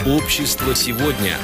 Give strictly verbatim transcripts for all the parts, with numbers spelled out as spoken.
Общество сегодня.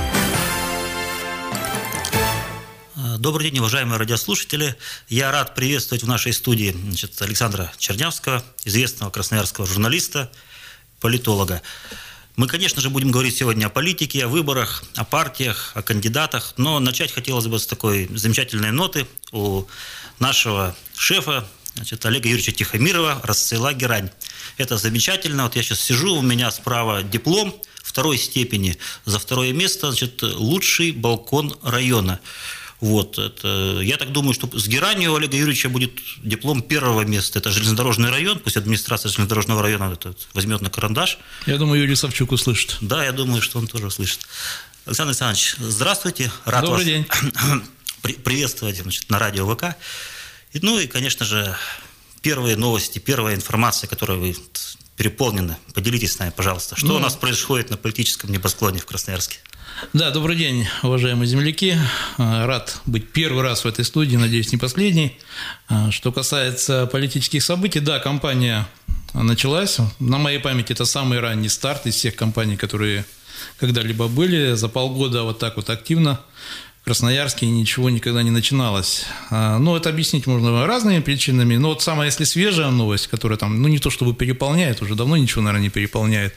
Добрый день, уважаемые радиослушатели. Я рад приветствовать в нашей студии значит, Александра Чернявского, известного красноярского журналиста, политолога. Мы, конечно же, будем говорить сегодня о политике, о выборах, о партиях, о кандидатах, но начать хотелось бы с такой замечательной ноты у нашего шефа, значит, Олега Юрьевича Тихомирова «Расцвела герань». Это замечательно. Вот я сейчас сижу, у меня справа диплом второй степени. За второе место, значит, лучший балкон района. Вот, это, я так думаю, что с геранью у Олега Юрьевича будет диплом первого места. Это железнодорожный район, пусть администрация железнодорожного района это возьмет на карандаш. Я думаю, Юрий Савчук услышит. Да, я думаю, что он тоже услышит. Александр Александрович, здравствуйте. Рад Добрый вас день. приветствовать, значит, на радио ВК. И, ну и, конечно же, первые новости, первая информация, которой вы переполнены. Поделитесь с нами, пожалуйста. Что ну, у нас происходит на политическом небосклоне в Красноярске? Да, добрый день, уважаемые земляки. Рад быть первый раз в этой студии, надеюсь, не последний. Что касается политических событий, да, кампания началась. На моей памяти это самый ранний старт из всех кампаний, которые когда-либо были. За полгода вот так вот активно в Красноярске ничего никогда не начиналось. Ну, это объяснить можно разными причинами. Но вот самая, если свежая новость, которая там, ну, не то чтобы переполняет, уже давно ничего, наверное, не переполняет,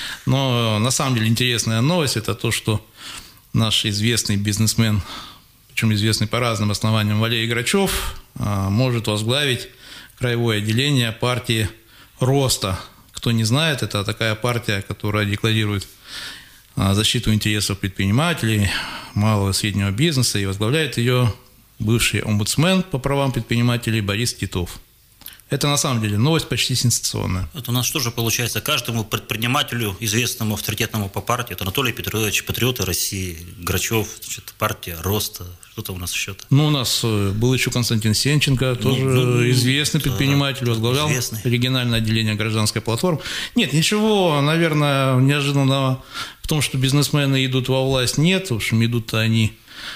но на самом деле интересная новость – это то, что наш известный бизнесмен, причем известный по разным основаниям, Валерий Грачев, может возглавить краевое отделение партии «Роста». Кто не знает, это такая партия, которая декларирует защиту интересов предпринимателей, малого и среднего бизнеса, и возглавляет ее бывший омбудсмен по правам предпринимателей Борис Титов. Это на самом деле новость почти сенсационная. Это у нас что же получается? Каждому предпринимателю, известному, авторитетному по партии, это Анатолий Петрович, патриоты России, Грачев, значит, партия Роста, что-то у нас еще-то. Ну, у нас был еще Константин Сенченко, тоже ну, ну, известный да, предприниматель, возглавлял известный. Региональное отделение гражданской платформы. Нет, ничего, наверное, неожиданного в том, что бизнесмены идут во власть, нет. В общем, идут-то они,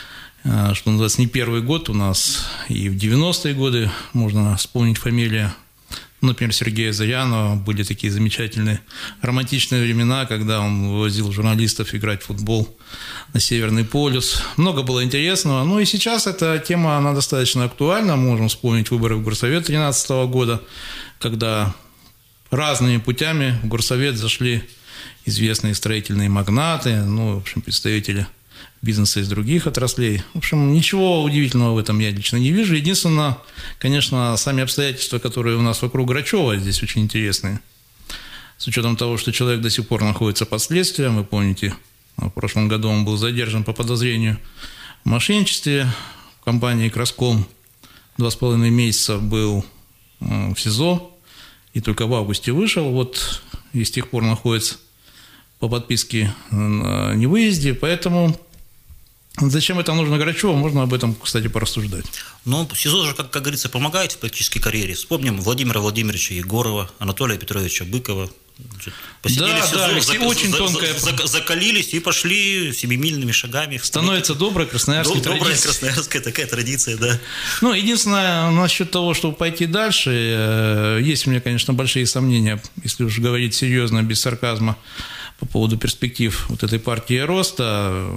что называется, не первый год у нас, и в девяностые годы можно вспомнить фамилии, например, Сергея Зырянова, были такие замечательные романтичные времена, когда он вывозил журналистов играть в футбол на Северный полюс. Много было интересного. Ну и сейчас эта тема, она достаточно актуальна. Можем вспомнить выборы в горсовет две тысячи тринадцатого года, когда разными путями в горсовет зашли известные строительные магнаты, ну, в общем, представители бизнеса из других отраслей. В общем, ничего удивительного в этом я лично не вижу. Единственное, конечно, сами обстоятельства, которые у нас вокруг Грачева, здесь очень интересные. С учетом того, что человек до сих пор находится под следствием, вы помните, в прошлом году он был задержан по подозрению в мошенничестве в компании «Краском». Два с половиной месяца был в СИЗО и только в августе вышел. Вот и с тех пор находится по подписке на невыезде, поэтому зачем это нужно Грачеву, можно об этом, кстати, порассуждать. Ну, СИЗО же, как, как говорится, помогает в политической карьере. Вспомним Владимира Владимировича Егорова, Анатолия Петровича Быкова. Значит, посидели да, в СИЗО, да, Алексей, за, очень за, тонкая... за, за, закалились и пошли семимильными шагами. Становится добрая красноярская Добрая традиция. красноярская такая традиция, да. Ну, единственное, насчет того, чтобы пойти дальше, есть у меня, конечно, большие сомнения, если уж говорить серьезно, без сарказма, по поводу перспектив вот этой партии роста.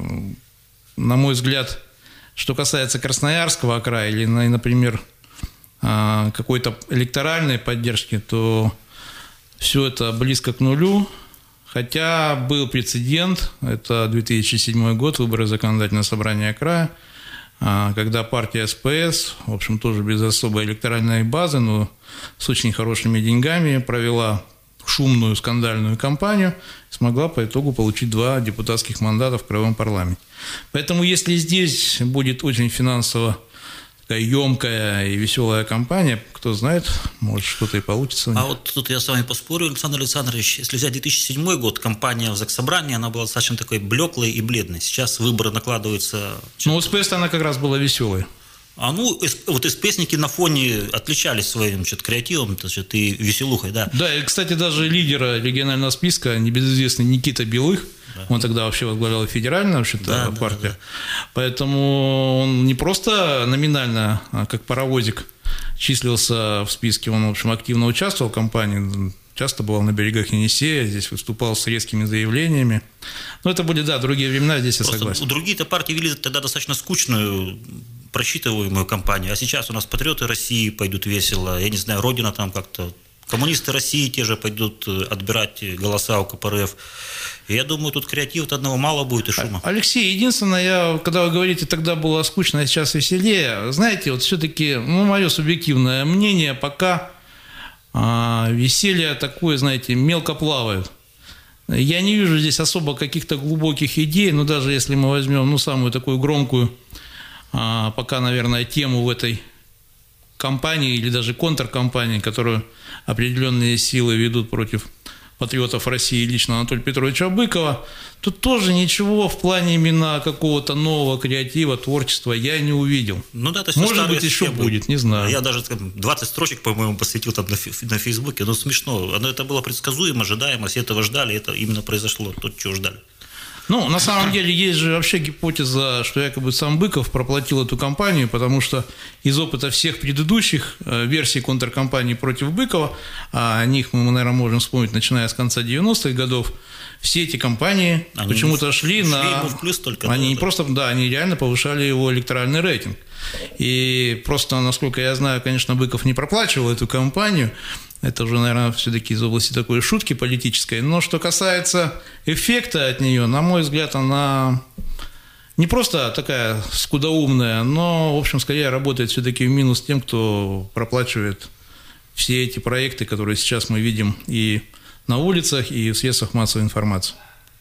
На мой взгляд, что касается Красноярского края или, например, какой-то электоральной поддержки, то все это близко к нулю, хотя был прецедент, это две тысячи седьмой год, выборы законодательного собрания края, когда партия СПС, в общем, тоже без особой электоральной базы, но с очень хорошими деньгами провела шумную скандальную кампанию, смогла по итогу получить два депутатских мандата в краевом парламенте. Поэтому если здесь будет очень финансово такая емкая и веселая кампания, кто знает, может что-то и получится. А вот тут я с вами поспорю, Александр Александрович, если взять две тысячи седьмой год, кампания в Заксобрании, она была достаточно такой блеклой и бледной. Сейчас выборы накладываются... Ну, у СПС она как раз была веселой. А ну, вот СПСники на фоне отличались своим значит, креативом значит, и веселухой, да. Да, и, кстати, даже лидера регионального списка, небезызвестный Никита Белых, да. Он тогда вообще возглавлял федеральную вообще-то да, партию, да, да, да. Поэтому он не просто номинально, а как паровозик, числился в списке, он, в общем, активно участвовал в кампании, часто бывал на берегах Енисея, здесь выступал с резкими заявлениями. Но это были, да, другие времена, здесь я согласен. Другие-то партии вели тогда достаточно скучную, просчитываемую кампанию, а сейчас у нас патриоты России пойдут весело, я не знаю, Родина там как-то, коммунисты России те же пойдут отбирать голоса у ка пэ эр эф. И я думаю, тут креатива одного мало будет и шума. Алексей, единственное, я, когда вы говорите, тогда было скучно, а сейчас веселее, знаете, вот все-таки, ну, мое субъективное мнение, пока а, веселье такое, знаете, мелко плавает. Я не вижу здесь особо каких-то глубоких идей, но даже если мы возьмем, ну, самую такую громкую, а, пока, наверное, тему в этой кампании или даже контркампании, которую определенные силы ведут против патриотов России, лично Анатолия Петровича Быкова, тут тоже ничего в плане именно какого-то нового креатива, творчества я не увидел. Ну да, то есть может быть, еще схемы. Будет, не знаю. Я даже двадцать строчек, по-моему, посвятил там на, на Фейсбуке, ну смешно, но это было предсказуемо, ожидаемо, все этого ждали, это именно произошло, то, чего ждали. Ну, на самом деле, есть же вообще гипотеза, что якобы сам Быков проплатил эту кампанию, потому что из опыта всех предыдущих версий контркампании против Быкова, а о них мы, наверное, можем вспомнить, начиная с конца девяностых годов, все эти кампании они почему-то шли, шли на... в плюс только. Они не просто, да, они реально повышали его электоральный рейтинг. И просто, насколько я знаю, конечно, Быков не проплачивал эту кампанию. Это уже, наверное, все-таки из области такой шутки политической. Но что касается эффекта от нее, на мой взгляд, она не просто такая скудоумная, но, в общем, скорее работает все-таки в минус тем, кто проплачивает все эти проекты, которые сейчас мы видим и на улицах, и в средствах массовой информации.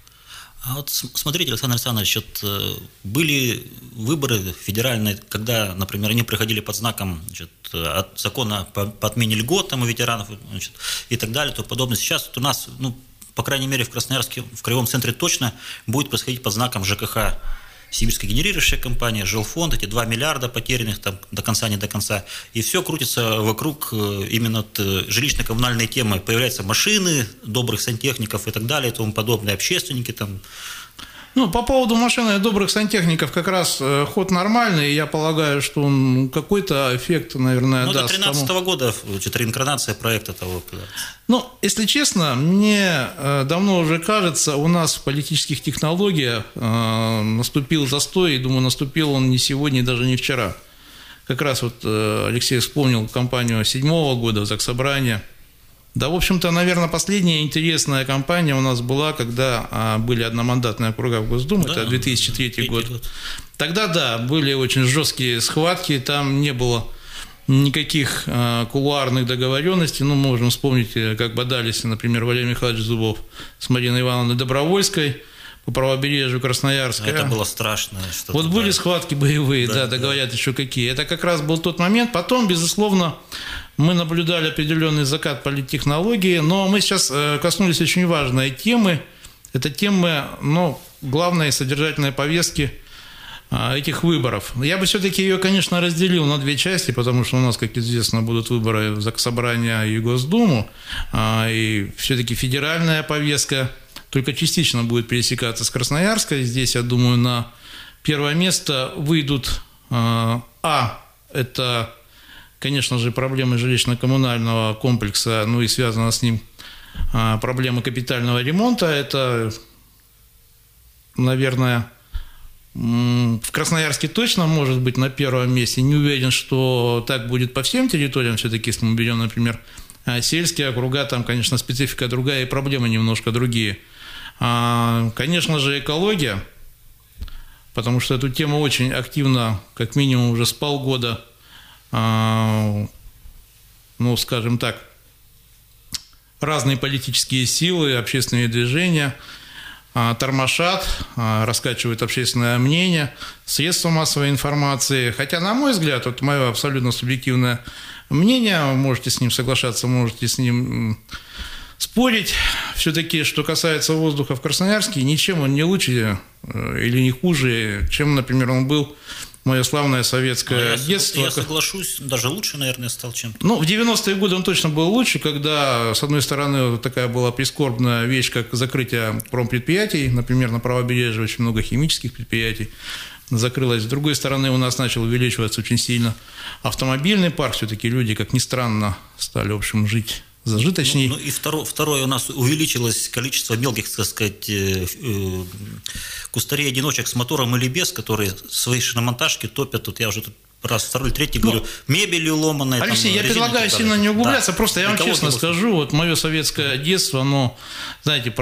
А вот смотрите, Александр Александрович, вот были выборы федеральные, когда, например, они проходили под знаком, значит, от закона по, по отмене льгот там, у ветеранов, значит, и так далее, то подобное. Сейчас вот у нас, ну, по крайней мере, в Красноярске, в Краевом центре точно будет происходить под знаком жэ ка ха. Сибирская генерирующая компания, жилфонд, эти два миллиарда потерянных там до конца, не до конца. И все крутится вокруг именно жилищно-коммунальной темы. Появляются машины, добрых сантехников и так далее, и тому подобное, общественники там. Ну, по поводу машин и добрых сантехников как раз ход нормальный, я полагаю, что он какой-то эффект, наверное, ну, даст. Ну, до две тысячи тринадцатого года, реинкарнация проекта того. Ну, если честно, мне давно уже кажется, у нас в политических технологиях наступил застой, и, думаю, наступил он не сегодня и даже не вчера. Как раз вот Алексей вспомнил кампанию седьмого года, Заксобрания. Да, в общем-то, наверное, последняя интересная кампания у нас была, когда а, были одномандатные округа в Госдуму, да, это две тысячи третий год. год. Тогда, да, были очень жесткие схватки, там не было никаких а, кулуарных договоренностей. Ну, можем вспомнить, как бодались, например, Валерий Михайлович Зубов с Мариной Ивановной Добровольской по правобережью Красноярска. Это было страшно. Вот были да. схватки боевые, да, да, да, говорят еще какие. Это как раз был тот момент. Потом, безусловно, мы наблюдали определенный закат политтехнологии, но мы сейчас коснулись очень важной темы. Это темы, ну, главной содержательной повестки этих выборов. Я бы все-таки ее, конечно, разделил на две части, потому что у нас, как известно, будут выборы в Заксобрание и Госдуму, и все-таки федеральная повестка только частично будет пересекаться с Красноярской. Здесь, я думаю, на первое место выйдут, а, это, конечно же, проблемы жилищно-коммунального комплекса, ну и связано с ним проблемы капитального ремонта. Это, наверное, в Красноярске точно может быть на первом месте. Не уверен, что так будет по всем территориям. Все-таки, если мы берем, например, сельские округа, там, конечно, специфика другая и проблемы немножко другие. Конечно же, экология, потому что эту тему очень активно, как минимум уже с полгода, ну, скажем так, разные политические силы, общественные движения тормошат, раскачивают общественное мнение, средства массовой информации. Хотя, на мой взгляд, вот мое абсолютно субъективное мнение, можете с ним соглашаться, можете с ним спорить, все-таки, что касается воздуха в Красноярске, ничем он не лучше или не хуже, чем, например, он был в мое славное советское я, детство. Я соглашусь, даже лучше, наверное, стал чем-то. Ну, в девяностые годы он точно был лучше, когда, с одной стороны, такая была прискорбная вещь, как закрытие промпредприятий, например, на правобережье очень много химических предприятий закрылось. С другой стороны, у нас начал увеличиваться очень сильно автомобильный парк, все-таки люди, как ни странно, стали, в общем, жить зажиточней. Ну, ну и второе, второе, у нас увеличилось количество мелких, так сказать, кустарей-одиночек с мотором или без, которые свои шиномонтажки топят. Тут я уже тут раз, второй, третий ну, говорю, мебелью ломаной. Алексей, там, я предлагаю сильно не углубляться, да. Просто я вам честно скажу, вот мое советское детство, оно, знаете,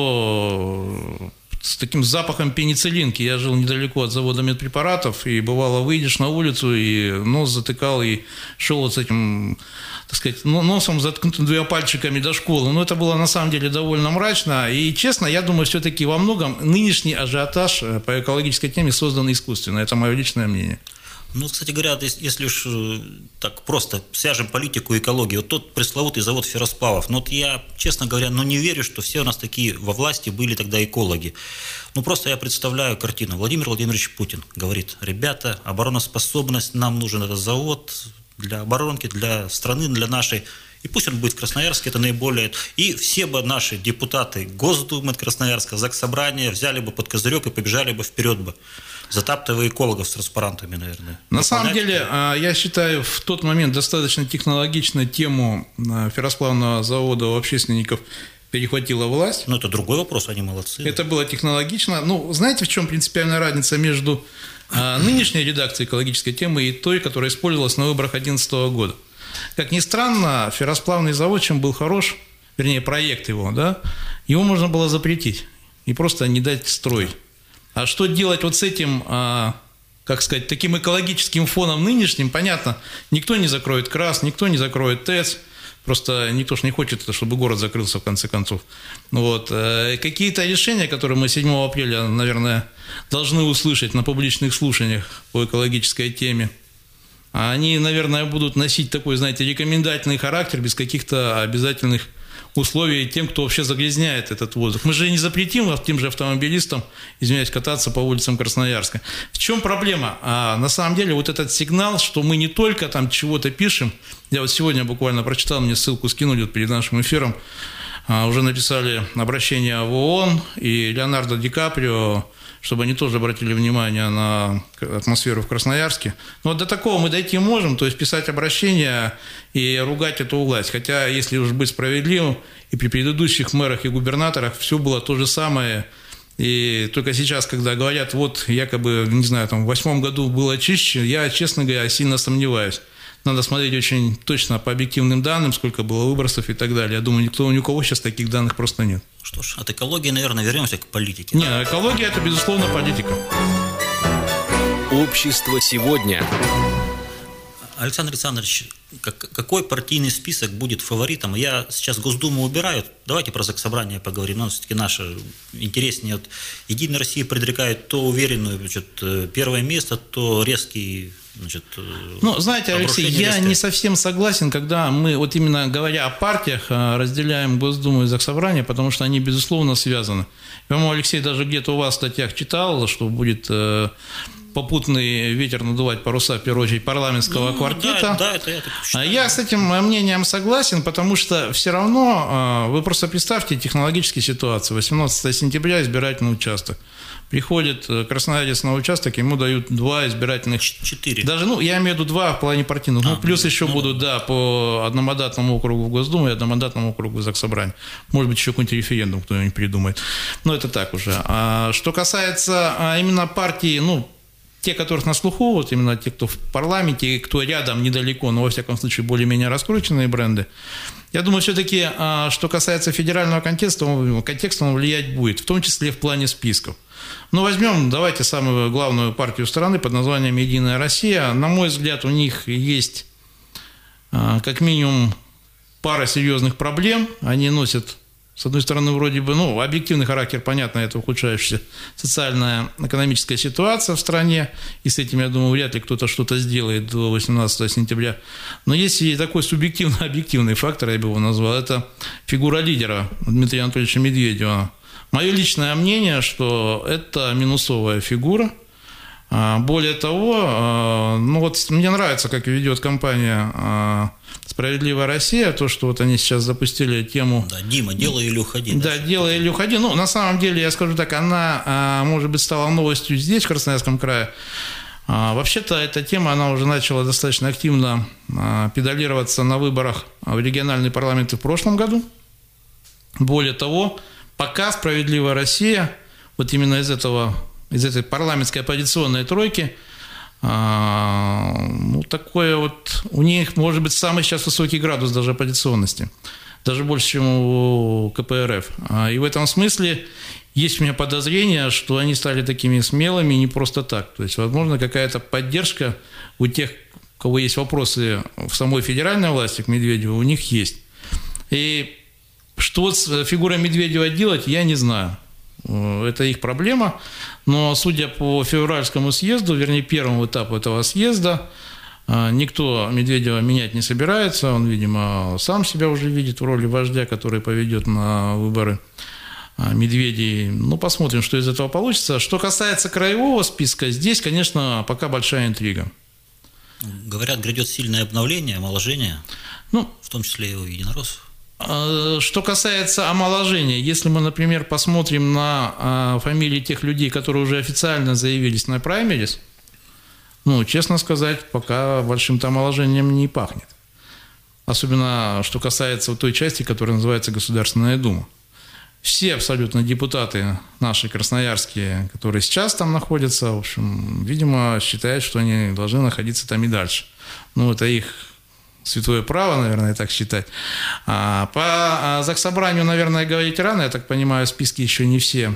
прошло с таким запахом пенициллинки. Я жил недалеко от завода медпрепаратов, и бывало, выйдешь на улицу, и нос затыкал, и шел вот с этим, так сказать, носом заткнутым двумя пальчиками до школы. Но это было на самом деле довольно мрачно. И, честно, я думаю, все-таки во многом нынешний ажиотаж по экологической теме создан искусственно. Это мое личное мнение. Ну, кстати говоря, если уж так просто свяжем политику и экологию, вот тот пресловутый завод ферросплавов, ну вот я, честно говоря, ну не верю, что все у нас такие во власти были тогда экологи. Ну просто я представляю картину. Владимир Владимирович Путин говорит: ребята, обороноспособность, нам нужен этот завод для оборонки, для страны, для нашей. И пусть он будет в Красноярске, это наиболее... И все бы наши депутаты Госдумы Красноярска, Заксобрания взяли бы под козырек и побежали бы вперед бы, затаптывая экологов с транспарантами, наверное. На самом деле, я считаю, в тот момент достаточно технологично тему ферросплавного завода у общественников перехватила власть. Ну, это другой вопрос, они молодцы. Это было технологично. Ну, знаете, в чем принципиальная разница между нынешней редакцией экологической темы и той, которая использовалась на выборах две тысячи одиннадцатого года? Как ни странно, ферросплавный завод, чем был хорош, вернее, проект его, да, его можно было запретить и просто не дать строить. А что делать вот с этим, а, как сказать, таким экологическим фоном нынешним, понятно, никто не закроет КРАС, никто не закроет ТЭЦ, просто никто ж не хочет, чтобы город закрылся в конце концов. Вот. Какие-то решения, которые мы седьмого апреля, наверное, должны услышать на публичных слушаниях по экологической теме, они, наверное, будут носить такой, знаете, рекомендательный характер, без каких-то обязательных условий тем, кто вообще загрязняет этот воздух. Мы же не запретим тем же автомобилистам, извиняюсь, кататься по улицам Красноярска. В чем проблема? А на самом деле вот этот сигнал, что мы не только там чего-то пишем, я вот сегодня буквально прочитал, мне ссылку скинули вот перед нашим эфиром, уже написали обращение в ООН, и Леонардо Ди Каприо, чтобы они тоже обратили внимание на атмосферу в Красноярске. Но вот до такого мы дойти можем, то есть писать обращения и ругать эту власть. Хотя, если уж быть справедливым, и при предыдущих мэрах и губернаторах все было то же самое. И только сейчас, когда говорят, вот якобы, не знаю, там в восьмом году было чище, я, честно говоря, сильно сомневаюсь. Надо смотреть очень точно по объективным данным, сколько было выбросов и так далее. Я думаю, никто, ни у кого сейчас таких данных просто нет. Что ж, от экологии, наверное, вернемся к политике. Не, экология – это, безусловно, политика. Общество сегодня. Александр Александрович, как, какой партийный список будет фаворитом? Я сейчас Госдуму убираю. Давайте про Заксобрание поговорим. Но все-таки наше интереснее. Вот Единая Россия предрекает то уверенную, значит, первое место, то резкий... Значит, ну, знаете, Алексей, я листа. не совсем согласен, когда мы, вот именно говоря о партиях, разделяем Госдуму и Заксобрание, потому что они, безусловно, связаны. По-моему, Алексей даже где-то у вас в статьях читал, что будет попутный ветер надувать паруса, в первую очередь, парламентского ну, квартета. Да, да, это я так считаю. Я с этим мнением согласен, потому что все равно, вы просто представьте технологические ситуации. восемнадцатого сентября избирательный участок. Приходит красноярец на участок, ему дают два избирательных... Четыре. Даже, ну, я имею в виду два в плане партийных. А, ну, плюс ну, еще ну, будут, да, по одномандатному округу в Госдуму и одномандатному округу в Заксобрание. Может быть, еще какой-нибудь референдум кто-нибудь придумает. Но это так уже. А что касается именно партии, ну, те, которых на слуху, вот именно те, кто в парламенте, кто рядом, недалеко, но, во всяком случае, более-менее раскрученные бренды, я думаю, все-таки, что касается федерального контекста, контекста он влиять будет, в том числе в плане списков. Ну, возьмем, давайте, самую главную партию страны под названием «Единая Россия». На мой взгляд, у них есть как минимум пара серьезных проблем. Они носят, с одной стороны, вроде бы, ну, объективный характер, понятно, это ухудшающаяся социальная, экономическая ситуация в стране, и с этим, я думаю, вряд ли кто-то что-то сделает до восемнадцатого сентября. Но есть и такой субъективно-объективный фактор, я бы его назвал, это фигура лидера Дмитрия Анатольевича Медведева. Мое личное мнение, что это минусовая фигура. Более того, ну вот мне нравится, как ведет компания «Справедливая Россия», то, что вот они сейчас запустили тему... Да, Дима, делай или уходи. Да, да делай или уходи. Ну, на самом деле, я скажу так, она, может быть, стала новостью здесь, в Красноярском крае, Вообще-то эта тема, она уже начала достаточно активно педалироваться на выборах в региональные парламенты в прошлом году. Более того, пока «Справедливая Россия», вот именно из этого, из этой парламентской оппозиционной тройки, ну, такое вот, у них может быть самый сейчас высокий градус даже оппозиционности, даже больше, чем у ка пэ эр эф. И в этом смысле есть у меня подозрение, что они стали такими смелыми не просто так. То есть, возможно, какая-то поддержка у тех, у кого есть вопросы в самой федеральной власти к Медведеву, у них есть. И что с фигурой Медведева делать, я не знаю. Это их проблема. Но, судя по февральскому съезду, вернее, первому этапу этого съезда, никто Медведева менять не собирается. Он, видимо, сам себя уже видит в роли вождя, который поведет на выборы Медведей. Ну, посмотрим, что из этого получится. Что касается краевого списка, здесь, конечно, пока большая интрига. Говорят, грядет сильное обновление, омоложение, ну, в том числе и у единороссов. Что касается омоложения, если мы, например, посмотрим на фамилии тех людей, которые уже официально заявились на праймерис, ну, честно сказать, пока большим-то омоложением не пахнет. Особенно, что касается той части, которая называется Государственная Дума. Все абсолютно депутаты наши красноярские, которые сейчас там находятся, в общем, видимо, считают, что они должны находиться там и дальше. Ну, это их святое право, наверное, так считать. А по Заксобранию, наверное, говорить рано. Я так понимаю, списки еще не все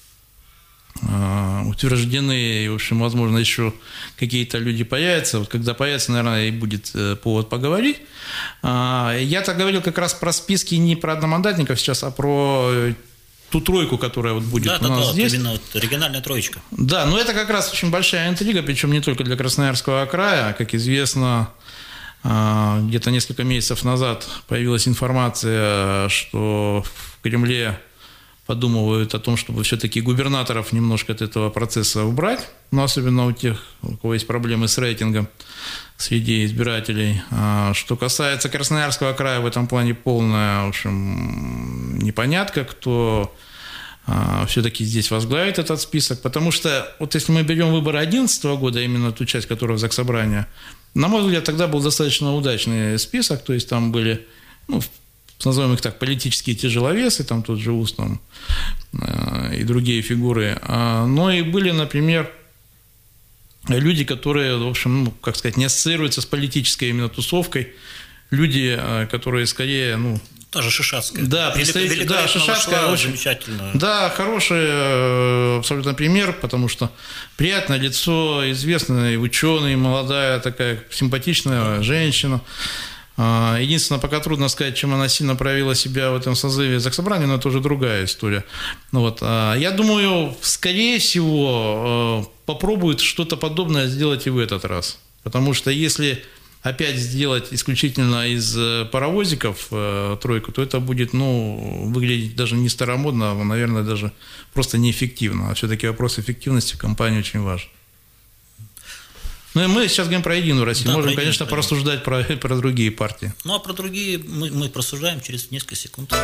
утверждены. И, в общем, возможно, еще какие-то люди появятся. Вот когда появятся, наверное, и будет повод поговорить. Я-то говорил как раз про списки не про одномандатников сейчас, а про ту тройку, которая вот будет да, у нас да, здесь. Именно вот региональная троечка. Да, но это как раз очень большая интрига, причем не только для Красноярского края. Как известно, где-то несколько месяцев назад появилась информация, что в Кремле подумывают о том, чтобы все-таки губернаторов немножко от этого процесса убрать, но особенно у тех, у кого есть проблемы с рейтингом среди избирателей. Что касается Красноярского края, в этом плане полная, в общем, непонятка, кто все-таки здесь возглавит этот список, потому что вот если мы берем выборы две тысячи одиннадцатого года, именно ту часть, которая в Заксобрании, на мой взгляд, тогда был достаточно удачный список, то есть там были, ну, назовем их так, политические тяжеловесы, там тот же Устном э, и другие фигуры, а, но и были, например, люди, которые, в общем, ну, как сказать, не ассоциируются с политической именно тусовкой, люди, которые скорее, ну, тоже Шишацкая. Да, представитель, да, Шишацкая очень замечательно. Да, хороший абсолютно пример, потому что приятное лицо, известный ученый, молодая такая симпатичная женщина. Единственное, пока трудно сказать, чем она сильно проявила себя в этом созыве Заксобрания, но это уже другая история. Вот. Я думаю, скорее всего, попробуют что-то подобное сделать и в этот раз. Потому что если опять сделать исключительно из паровозиков э, тройку, то это будет, ну, выглядеть даже не старомодно, а, наверное, даже просто неэффективно. А все-таки вопрос эффективности в компании очень важен. Ну и мы сейчас говорим про Единую Россию. Да, можем, конечно, порассуждать про, про другие партии. Ну а про другие мы, мы просуждаем через несколько секунд.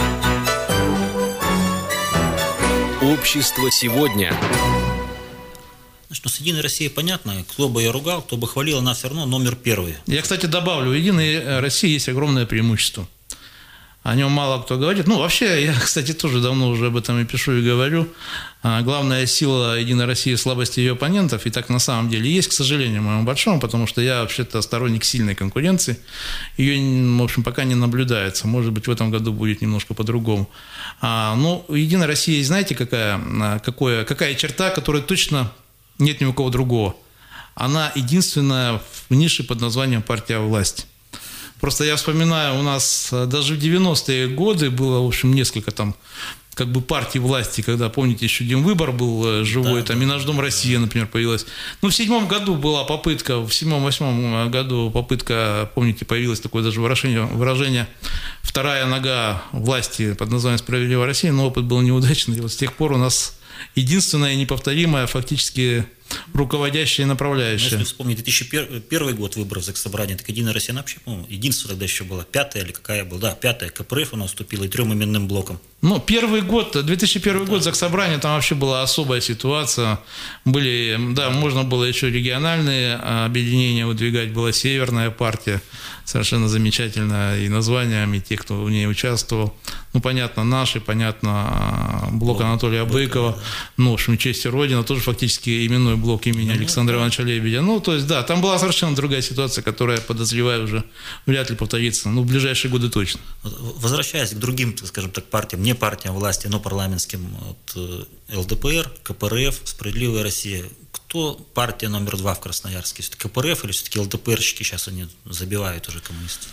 Общество сегодня. Ну, с «Единой Россией» понятно, кто бы ее ругал, кто бы хвалил, она все равно номер первый. Я, кстати, добавлю, у «Единой России» есть огромное преимущество. О нем мало кто говорит. Ну, вообще, я, кстати, тоже давно уже об этом и пишу, и говорю. Главная сила «Единой России» – слабости ее оппонентов, и так на самом деле есть, к сожалению, моему большому, потому что я вообще-то сторонник сильной конкуренции. Ее, в общем, пока не наблюдается. Может быть, в этом году будет немножко по-другому. Но у «Единой России» знаете, какая, какое, какая черта, которая точно нет ни у кого другого. Она единственная в нише под названием «Партия власти». Просто я вспоминаю, у нас даже в девяностые годы было, в общем, несколько там как бы партий власти, когда, помните, еще Демвыбор был живой, да, там и «Наш дом Россия», например, появилась. Ну, в седьмом году была попытка, в седьмом-восьмом году попытка, помните, появилось такое даже выражение, выражение «вторая нога власти» под названием «Справедливая Россия», но опыт был неудачный. И вот с тех пор у нас единственная и неповторимая фактически руководящая и направляющая. Но если вспомнить две тысячи первый год выборов Заксобрания, так Единая Россия, она вообще, по-моему, единство тогда еще была, пятая или какая была, да, пятая, КПРФ она уступила и трем именным блокам. Ну, первый год, две тысячи первый да. год Заксобрания, там вообще была особая ситуация. Были, да, можно было еще региональные объединения выдвигать, была Северная партия, совершенно замечательная и названием, и те, кто в ней участвовал. Ну, понятно, наши, понятно, блок Анатолия Быкова, да. ну, в общем, «Честь и Родина», тоже фактически именной блок имени ну, Александра да. Ивановича Лебедя. Ну, то есть, да, там была совершенно другая ситуация, которая, подозреваю, уже вряд ли повторится, ну, в ближайшие годы точно. Возвращаясь к другим, скажем так, партиям, не партиям власти, но парламентским, вот, ЛДПР, КПРФ, «Справедливая Россия», кто партия номер два в Красноярске? Все-таки КПРФ или все-таки ЛДПРщики сейчас они забивают уже коммунисты?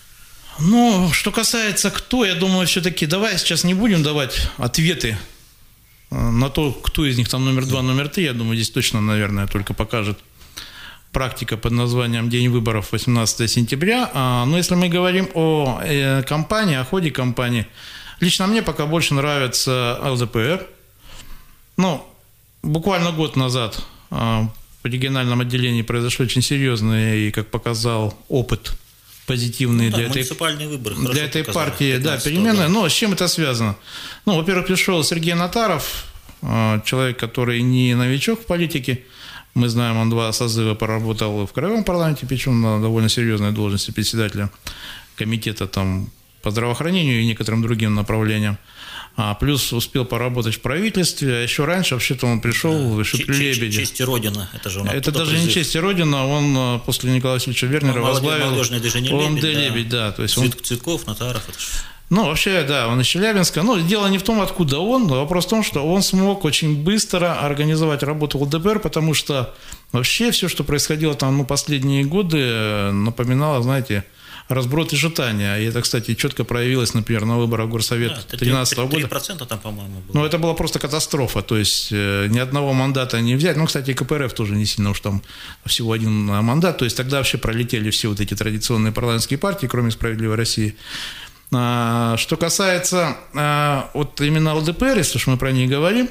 Ну, что касается кто, я думаю, все-таки давай сейчас не будем давать ответы на то, кто из них там номер два, номер три. Я думаю, здесь точно, наверное, только покажет практика под названием «День выборов» восемнадцатого сентября. Но если мы говорим о кампании, о ходе кампании, лично мне пока больше нравится ЛДПР. Ну, буквально год назад в региональном отделении произошел очень серьезный и, как показал опыт, позитивные ну, да, для, этой, выборы, для этой партии да, перемены. Да. Но с чем это связано? Ну, во-первых, пришел Сергей Нотаров, человек, который не новичок в политике. Мы знаем, он два созыва поработал в краевом парламенте, причем на довольно серьезной должности председателя комитета там, по здравоохранению и некоторым другим направлениям. А плюс успел поработать в правительстве, а еще раньше вообще-то он пришел в Шутли Лебедя. «Честь и Родина», это же он Это даже призыв. Не «Честь и Родина», он после Николая Васильевича Вернера возглавил ОМД «Лебедь», да. То есть Цвет, он... Цветков, Нотаров. Это же... Ну, вообще, да, он из Челябинска. Но дело не в том, откуда он, вопрос в том, что он смог очень быстро организовать работу ЛДПР, потому что вообще все, что происходило там ну, последние годы, напоминало, знаете, разброд и шатание. И это, кстати, четко проявилось, например, на выборах Горсовета две тысячи тринадцатого года. три процента там, по-моему, было. Ну, это была просто катастрофа. То есть, э, ни одного мандата не взять. Ну, кстати, и КПРФ тоже не сильно уж там всего один мандат. То есть, тогда вообще пролетели все вот эти традиционные парламентские партии, кроме «Справедливой России». А, что касается а, вот именно ЛДПР, если уж мы про них говорим,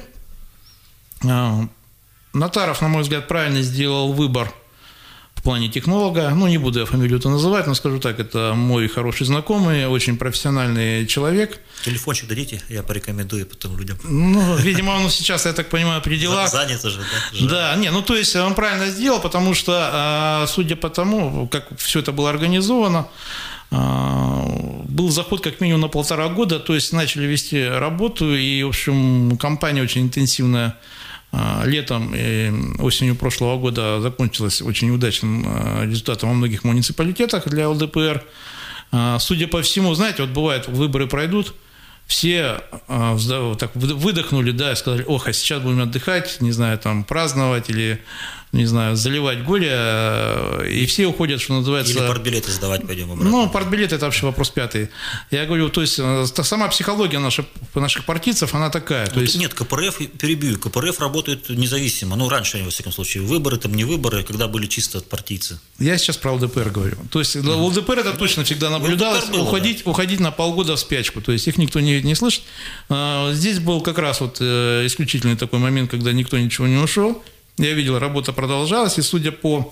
а, Нотаров, на мой взгляд, правильно сделал выбор в плане технолога. Ну, не буду я фамилию-то называть, но скажу так, это мой хороший знакомый, очень профессиональный человек. Телефончик дадите, я порекомендую потом людям. Ну, видимо, он сейчас, я так понимаю, при делах. Занят уже, да? Да, не, ну, то есть он правильно сделал, потому что, судя по тому, как все это было организовано, был заход как минимум на полтора года, то есть начали вести работу, и, в общем, кампания очень интенсивная. Летом и осенью прошлого года закончилась очень удачным результатом во многих муниципалитетах для ЛДПР. Судя по всему, знаете, вот бывает, выборы пройдут, все так выдохнули, да, и сказали, ох, а сейчас будем отдыхать, не знаю, там, праздновать или, не знаю, заливать горе, и все уходят, что называется... Или партбилеты сдавать пойдем обратно. Ну, партбилеты – это вообще вопрос пятый. Я говорю, то есть, сама психология наших, наших партийцев, она такая. То ну, есть... Нет, КПРФ, перебью, КПРФ работает независимо. Ну, раньше, во всяком случае, выборы там не выборы, когда были чисто партийцы. Я сейчас про ЛДПР говорю. То есть, для ЛДПР это точно всегда наблюдалось, было, уходить, да. уходить на полгода в спячку. То есть, их никто не, не слышит. Здесь был как раз вот исключительный такой момент, когда никто ничего не ушел. Я видел, работа продолжалась, и судя по,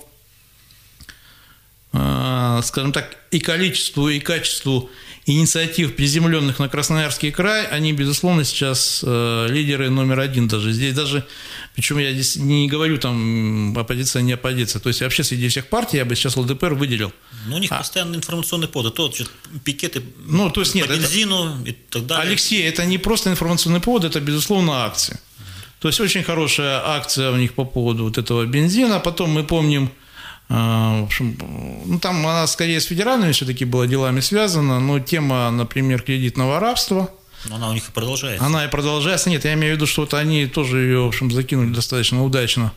скажем так, и количеству, и качеству инициатив, приземленных на Красноярский край, они, безусловно, сейчас лидеры номер один даже. Здесь даже, причем я здесь не говорю там оппозиция, не оппозиция, то есть вообще среди всех партий я бы сейчас ЛДПР выделил. Но у них а. постоянно информационный повод, то пикеты ну, то есть, нет, по бензину это, и так далее. Алексей, это не просто информационный повод, это, безусловно, акции. То есть очень хорошая акция у них по поводу вот этого бензина. Потом мы помним, в общем, ну, там она скорее с федеральными все-таки была делами связана, но тема, например, кредитного рабства. Но она у них и продолжается. Она и продолжается. Нет, я имею в виду, что вот они тоже ее, в общем, закинули достаточно удачно.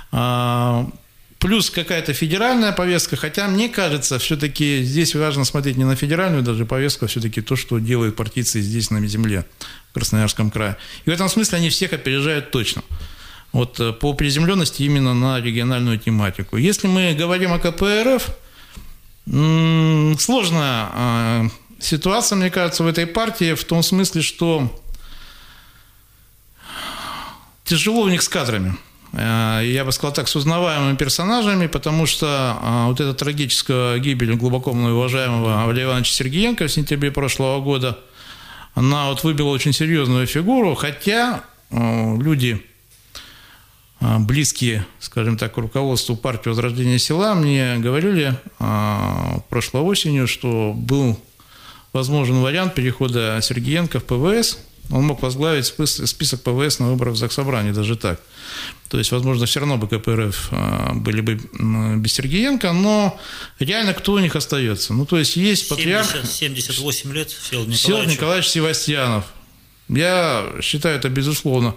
Плюс какая-то федеральная повестка, хотя мне кажется, все-таки здесь важно смотреть не на федеральную даже повестку, а все-таки то, что делают партийцы здесь на земле, в Красноярском крае. И в этом смысле они всех опережают точно. Вот по приземленности именно на региональную тематику. Если мы говорим о КПРФ, сложная ситуация, мне кажется, в этой партии в том смысле, что тяжело у них с кадрами. я бы сказал так, с узнаваемыми персонажами, потому что вот эта трагическая гибель глубоко уважаемого Валерия Ивановича Сергеенко в сентябре прошлого года, она вот выбила очень серьезную фигуру, хотя люди, близкие, скажем так, к руководству партии Возрождения Села, мне говорили прошлой осенью, что был возможен вариант перехода Сергеенко в ПВС. Он мог возглавить список ПВС на выборах в Заксобрание, даже так. То есть, возможно, все равно бы КПРФ были бы без Сергеенко, но реально кто у них остается? Ну, то есть, есть патриарх... семьдесят восемь лет, Всеволод Николаевич. Всеволод Николаевич Севастьянов. Я считаю это, безусловно,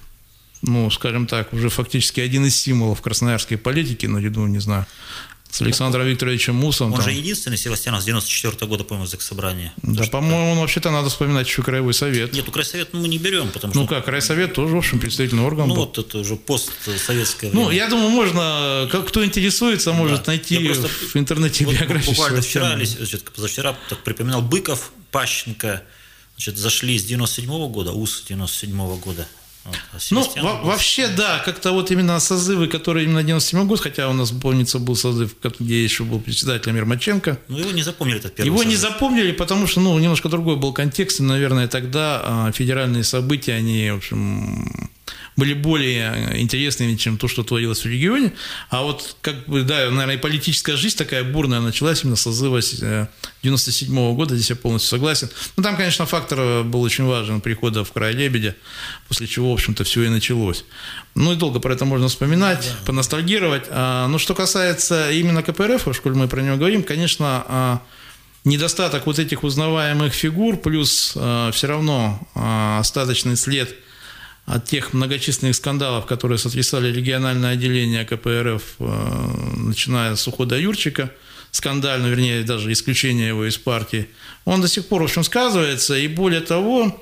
ну, скажем так, уже фактически один из символов красноярской политики, наряду, не знаю, с Александром Викторовичем Мусом. Он там. же единственный Севастьянов с девяносто четвёртого года, по-моему, в Заксобрании. Да, по-моему, он вообще-то надо вспоминать еще Краевой совет. Нет, ну Крайсовет мы не берем, потому что... Ну как, Крайсовет тоже, в общем, представительный орган Ну был. вот это уже постсоветское время. Ну, я думаю, можно, кто интересуется, может да. найти просто, в интернете вот, биографию. Буквально вчера, или позавчера, так припоминал, Быков, Пащенко, значит, зашли с девяносто седьмого года, УС девяносто седьмого года. Вот, а ну, во- вообще, да, как-то вот именно созывы, которые именно девяносто седьмой год, хотя у нас, помнится, был созыв, где еще был председателем Ермаченко. Ну, его не запомнили, этот первый Его созыв. не запомнили, потому что, ну, немножко другой был контекст, и, наверное, тогда а, федеральные события, они, в общем, были более интересными, чем то, что творилось в регионе. А вот, как бы, да, наверное, и политическая жизнь такая бурная началась именно с созыва девяносто седьмого года, здесь я полностью согласен. Ну, там, конечно, фактор был очень важен, прихода в край Лебедя, после чего, в общем-то, все и началось. Ну, и долго про это можно вспоминать, да. поностальгировать. А, но что касается именно КПРФ, в школе мы про него говорим, конечно, а, недостаток вот этих узнаваемых фигур, плюс а, все равно а, остаточный след от тех многочисленных скандалов, которые сотрясали региональное отделение КПРФ, э, начиная с ухода Юрчика, скандально, вернее, даже исключение его из партии, он до сих пор, в общем, сказывается. И более того,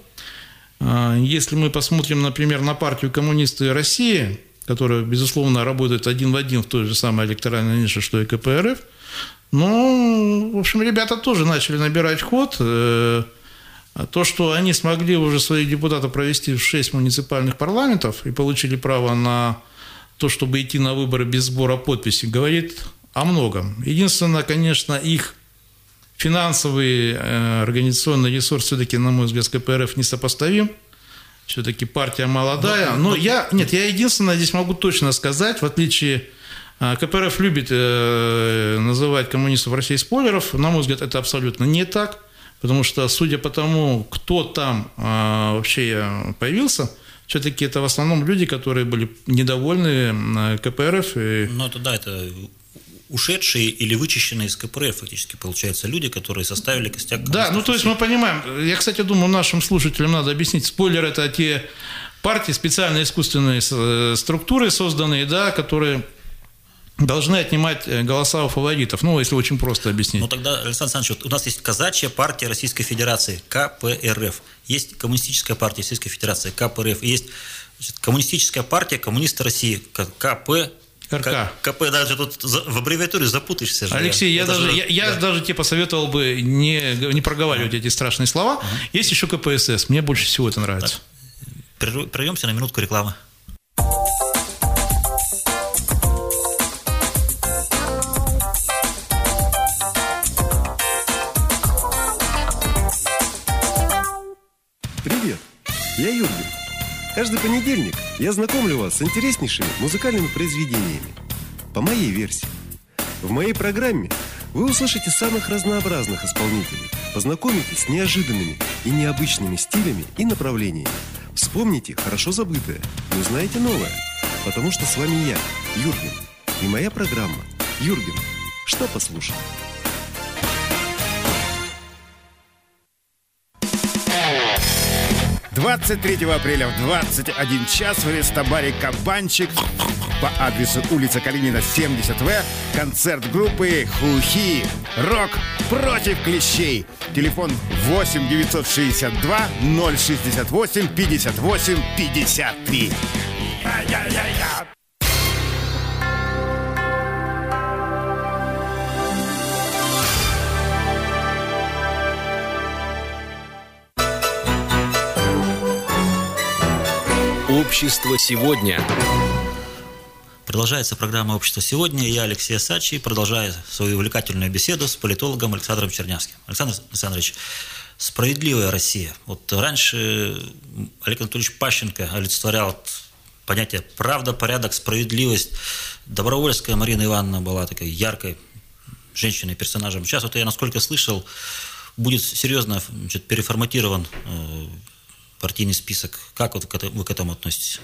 э, если мы посмотрим, например, на партию «Коммунисты России», которая, безусловно, работает один в один в той же самой электоральной нише, что и КПРФ, ну, в общем, ребята тоже начали набирать ход. Э, То, что они смогли уже своих депутатов провести в шесть муниципальных парламентов и получили право на то, чтобы идти на выборы без сбора подписей, говорит о многом. Единственное, конечно, их финансовый, э, организационный ресурс все-таки, на мой взгляд, с КПРФ несопоставим. Все-таки партия молодая. Но я, нет, я единственное здесь могу точно сказать, в отличие... КПРФ любит э, называть коммунистов России спойлеров. На мой взгляд, это абсолютно не так. Потому что, судя по тому, кто там а, вообще появился, все-таки это в основном люди, которые были недовольны КПРФ. И... Ну, это да, это ушедшие или вычищенные из КПРФ, фактически, получается, люди, которые составили костяк. Да, ну, то есть мы понимаем, я, кстати, думаю, нашим слушателям надо объяснить, спойлер – это те партии, специально искусственные структуры созданные, да, которые... должны отнимать голоса у фаворитов. Ну, если очень просто объяснить. Ну, тогда, Александр Александрович, вот у нас есть казачья партия Российской Федерации, КПРФ. Есть коммунистическая партия Российской Федерации, КПРФ. Есть, значит, коммунистическая партия коммунисты России, КП. РК. КП, даже тут в аббревиатуре запутаешься. Алексей, я, даже, же, я, я да. даже тебе посоветовал бы не, не проговаривать uh-huh. эти страшные слова. Uh-huh. Есть еще КПСС. Мне больше всего это нравится. Так, прервемся на минутку рекламы. Привет, я Юрген. Каждый понедельник я знакомлю вас с интереснейшими музыкальными произведениями. По моей версии. В моей программе вы услышите самых разнообразных исполнителей, познакомитесь с неожиданными и необычными стилями и направлениями. Вспомните хорошо забытое и узнаете новое, потому что с вами я, Юрген, и моя программа «Юрген. Что послушать?» двадцать третьего апреля в двадцать один час в рестобаре «Кабанчик» по адресу улица Калинина, семьдесят вэ концерт группы «Хухи». Рок против клещей. Телефон восемь девятьсот шестьдесят два ноль шестьдесят восемь пятьдесят восемь пятьдесят три. Я-я-я-я. Общество сегодня. Продолжается программа «Общество сегодня». Я, Алексей Асачий, продолжаю свою увлекательную беседу с политологом Александром Чернявским. Александр Александрович, справедливая Россия. Вот раньше Олег Анатольевич Пащенко олицетворял понятие правда, порядок, справедливость. Добровольская Марина Ивановна была такой яркой женщиной, персонажем. Сейчас вот я, насколько слышал, будет серьезно, значит, переформатирован э, партийный список. Как вот вы к этому относитесь?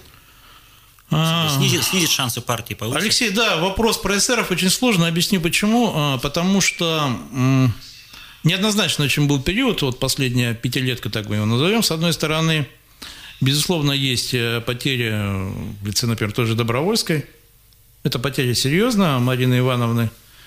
Снизить, снизить шансы партии повысить? Алексей, да, вопрос про эсеров очень сложный. Объясню почему. Потому что неоднозначно очень был период, вот последняя пятилетка, так мы его назовем. С одной стороны, безусловно, есть потери в лице, например, той же Добровольской. Это потеря серьезная. Марины Ивановны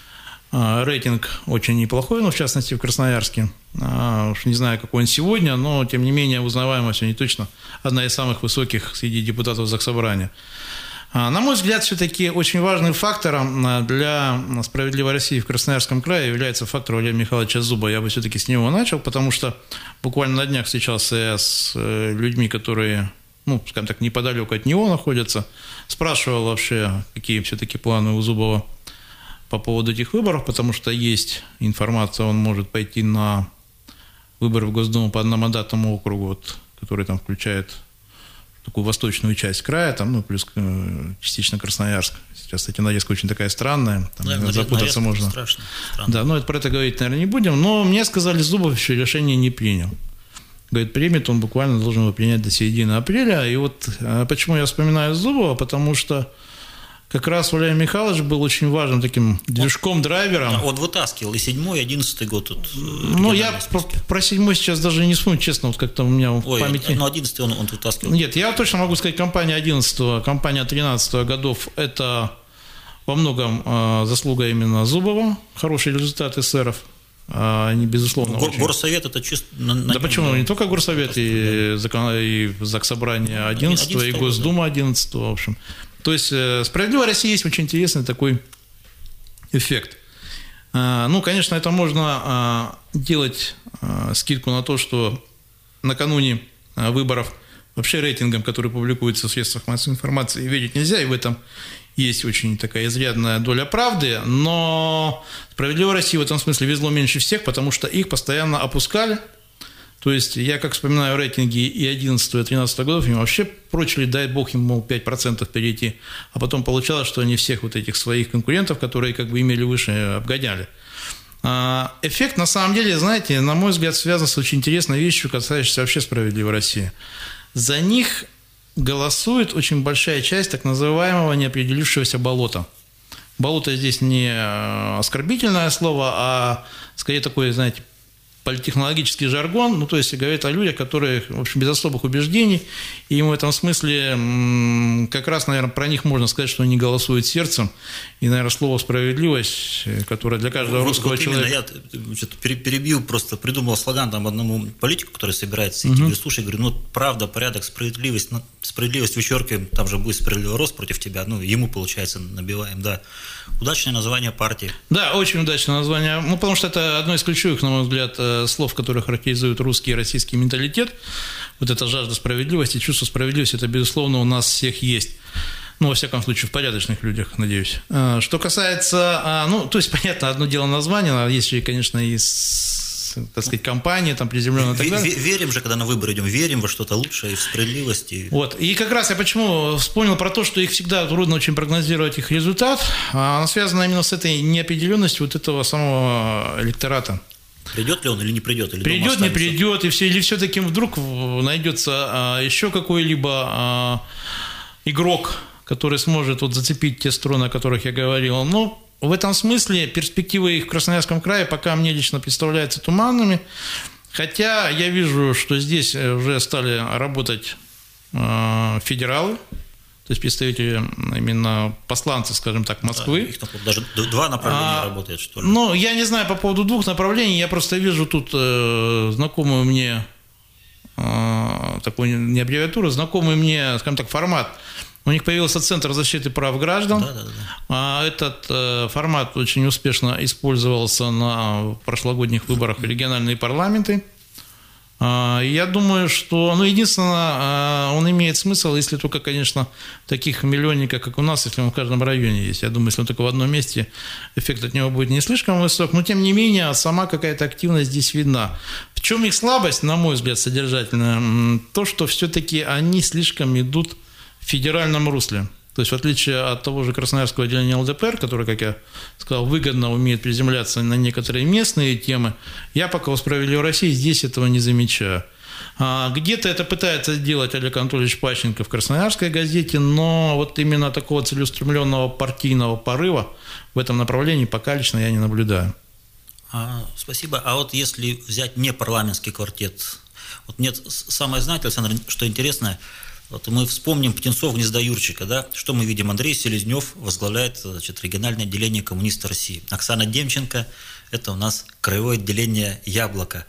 рейтинг очень неплохой, но в частности в Красноярске. Уж не знаю, какой он сегодня, но тем не менее узнаваемость не точно одна из самых высоких среди депутатов Заксобрания. На мой взгляд, все-таки очень важным фактором для справедливой России в Красноярском крае является фактор Валерия Михайловича Зубова. Я бы все-таки с него начал, потому что буквально на днях встречался я с людьми, которые, ну, скажем так, неподалеку от него находятся, спрашивал вообще, какие все-таки планы у Зубова по поводу этих выборов, потому что есть информация, он может пойти на выборы в Госдуму по одномандатному округу, вот, который там включает такую восточную часть края, там, ну, плюс частично Красноярск. Сейчас, кстати, нарезка очень такая странная, там, да, запутаться можно. Страшно, да, но это, про это говорить, наверное, не будем, но мне сказали, Зубов еще решение не принял. Говорит, примет, он буквально должен его принять до середины апреля. И вот почему я вспоминаю Зубова, потому что как раз Валерий Михайлович был очень важным таким движком, драйвером. Он вытаскивал и седьмой, и одиннадцатый год. Тут ну, я про, про седьмой сейчас даже не вспомню, честно, вот как-то у меня в Ой, памяти. Ну, одиннадцатый он, он вытаскивал. Нет, я точно могу сказать, компания одиннадцатого, компания тринадцатого годов, это во многом э, заслуга именно Зубова, хороший результат эсеров. Они, безусловно, Гор, очень... Горсовет это чисто... На, на да нем, почему? да. Не только Горсовет, и, закон... и Заксобрание одиннадцатого, и Госдума одиннадцатого, в общем. То есть «Справедливая Россия» есть очень интересный такой эффект. Ну, конечно, это можно делать скидку на то, что накануне выборов вообще рейтингам, которые публикуются в средствах массовой информации, верить нельзя, и в этом есть очень такая изрядная доля правды, но «Справедливая Россия» в этом смысле везло меньше всех, потому что их постоянно опускали. То есть я, как вспоминаю рейтинги и одиннадцатого, и тринадцатого годов, им вообще прочили, дай бог им, мол, пять процентов перейти, а потом получалось, что они всех вот этих своих конкурентов, которые как бы имели выше, обгоняли. Эффект, на самом деле, знаете, на мой взгляд, связан с очень интересной вещью, касающейся вообще «Справедливой России». За них голосует очень большая часть так называемого неопределившегося болота. Болото здесь не оскорбительное слово, а скорее такое, знаете, политтехнологический жаргон, ну, то есть говорит о людях, которые, в общем, без особых убеждений, и им в этом смысле как раз, наверное, про них можно сказать, что они голосуют сердцем, и, наверное, слово «справедливость», которое для каждого вот, русского вот человека... Я что-то перебью, просто придумал слоган там одному политику, который собирается идти, угу. Слушай, говорю, ну, правда, порядок, справедливость, ну, справедливость вычеркиваем, там же будет справедливый рост против тебя, ну, ему, получается, набиваем, да. Удачное название партии. Да, очень удачное название, ну, потому что это одно из ключевых, на мой взгляд, слов, которые характеризуют русский и российский менталитет. Вот эта жажда справедливости, чувство справедливости, это, безусловно, у нас всех есть. Ну, во всяком случае, в порядочных людях, надеюсь. Что касается, ну, то есть, понятно, одно дело название, а есть же, конечно, и, так сказать, компания, там, приземленная и так далее. Верим же, когда на выборы идем, верим во что-то лучшее, и в справедливость. И... Вот, и как раз я почему вспомнил про то, что их всегда трудно очень прогнозировать, их результат, а она связана именно с этой неопределенностью вот этого самого электората. Придет ли он или не придет? Или придет, не придет, и все, или все-таки вдруг найдется а, еще какой-либо а, игрок, который сможет вот зацепить те струны, о которых я говорил. Но в этом смысле перспективы их в Красноярском крае пока мне лично представляются туманными. Хотя я вижу, что здесь уже стали работать а, федералы, то есть представители именно посланцы, скажем так, Москвы. Да, их там даже два направления а, работают, что ли? Ну, я не знаю по поводу двух направлений, я просто вижу тут э, знакомую мне, э, такую не аббревиатуру, знакомый мне, скажем так, формат. У них появился Центр защиты прав граждан. Да, да, да. А этот э, формат очень успешно использовался на прошлогодних выборах в региональные парламенты. Я думаю, что, ну, единственное, он имеет смысл, если только, конечно, таких миллионников, как у нас, если он в каждом районе есть. Я думаю, если он только в одном месте, эффект от него будет не слишком высок. Но, тем не менее, сама какая-то активность здесь видна. В чем их слабость, на мой взгляд, содержательная? То, что все-таки они слишком идут в федеральном русле. То есть, в отличие от того же красноярского отделения эл дэ пэ эр, которое, как я сказал, выгодно умеет приземляться на некоторые местные темы, я пока у «Справедливой России» здесь этого не замечаю. Где-то это пытается сделать Олег Анатольевич Пащенко в «Красноярской газете», но вот именно такого целеустремленного партийного порыва в этом направлении пока лично я не наблюдаю. А, спасибо. А вот если взять не парламентский квартет, вот мне самое, знаете, Александр, что интересно, вот мы вспомним Птенцов, Гнезда Юрчика, да? Что мы видим? Андрей Селезнев возглавляет, значит, региональное отделение коммунистов России. Оксана Демченко – это у нас краевое отделение «Яблоко».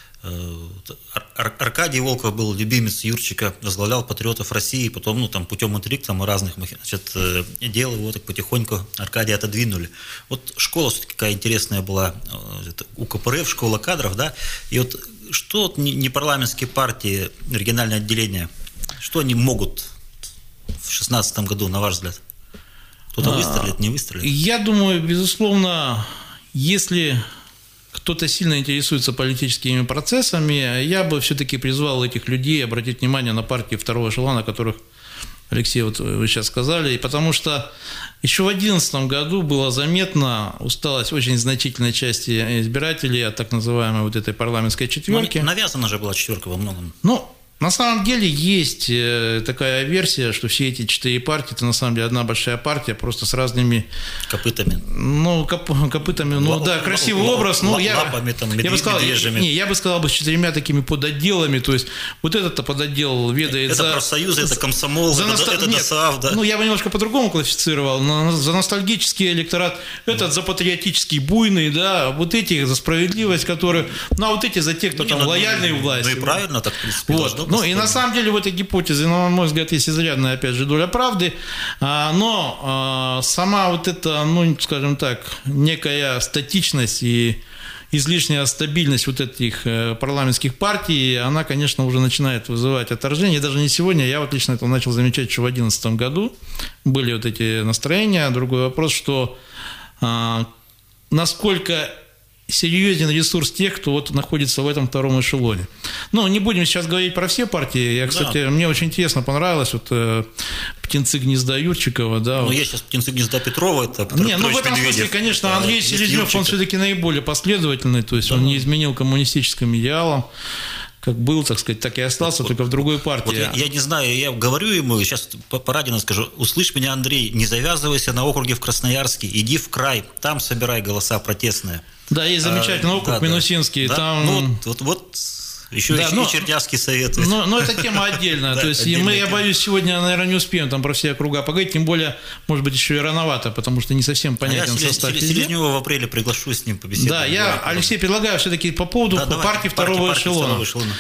Аркадий Волков был любимец Юрчика, возглавлял патриотов России, потом, ну, там, путем интриг там, и разных, значит, дел его так потихоньку Аркадия отодвинули. Вот школа все-таки какая интересная была, у ка пэ эр эф, школа кадров, да? И вот что вот непарламентские партии, региональное отделение, что они могут в две тысячи шестнадцатом году, на ваш взгляд? Кто-то выстрелит, не выстрелит? Я думаю, безусловно, если кто-то сильно интересуется политическими процессами, я бы все-таки призвал этих людей обратить внимание на партии второго эшелона, о которых, Алексей, вот вы сейчас сказали, и потому что еще в две тысячи одиннадцатом году была заметна усталость очень значительной части избирателей от так называемой вот этой парламентской четверки. Но навязана же была четверка во многом. Ну, на самом деле есть такая версия, что все эти четыре партии – это на самом деле одна большая партия, просто с разными… Копытами. Ну, коп, копытами, ну, Л- да, красивый л- образ. Л- Ну, я, лапами, там, медведь, я бы сказал, не, я бы сказал бы с четырьмя такими подотделами, то есть вот этот подотдел ведает это за… Это профсоюзы, это комсомол, за это, ностал... это Нет, ДОСААФ, да? Ну, я бы немножко по-другому классифицировал. За ностальгический электорат, этот за патриотический буйный, да, вот эти за справедливость, которые… Ну, а вот эти за тех, кто ну, там ну, лояльные ну, власти. Ну, и правильно так, в принципе, вот. Ну, и на самом деле в этой гипотезе, на мой взгляд, есть изрядная, опять же, доля правды, но сама вот эта, ну, скажем так, некая статичность и излишняя стабильность вот этих парламентских партий, она, конечно, уже начинает вызывать отторжение. Даже не сегодня, я вот лично это начал замечать еще в две тысячи одиннадцатом году, были вот эти настроения. Другой вопрос, что насколько серьезен ресурс тех, кто вот находится в этом втором эшелоне. Ну, не будем сейчас говорить про все партии. Я, кстати, да. Мне очень интересно понравилось вот э, птенцы Гнезда Юрчикова. Да, ну, вот. есть сейчас птенцы Гнезда Петрова, это Петр Не, ну в этом Медведев. смысле, конечно, да, Андрей Селезнев, он все-таки наиболее последовательный, то есть да. Он не изменил коммунистическим идеалам. Как был, так сказать, так и остался, вот, только в другой партии. Вот я, я не знаю, я говорю ему, сейчас по, по радио скажу, услышь меня, Андрей, не завязывайся на округе в Красноярске, иди в край, там собирай голоса протестные. Да, есть замечательный а, округ, да, Минусинский, да. там… Ну, вот, вот, вот еще, да, еще но, и Чернявский совет. Но, но это тема отдельная, то есть мы, я боюсь, сегодня, наверное, не успеем там про все округа поговорить, тем более, может быть, еще и рановато, потому что не совсем понятен состав. Я Селезнева в апреле приглашу с ним побеседовать. Да, я, Алексей, предлагаю все-таки по поводу да, партии второго эшелона.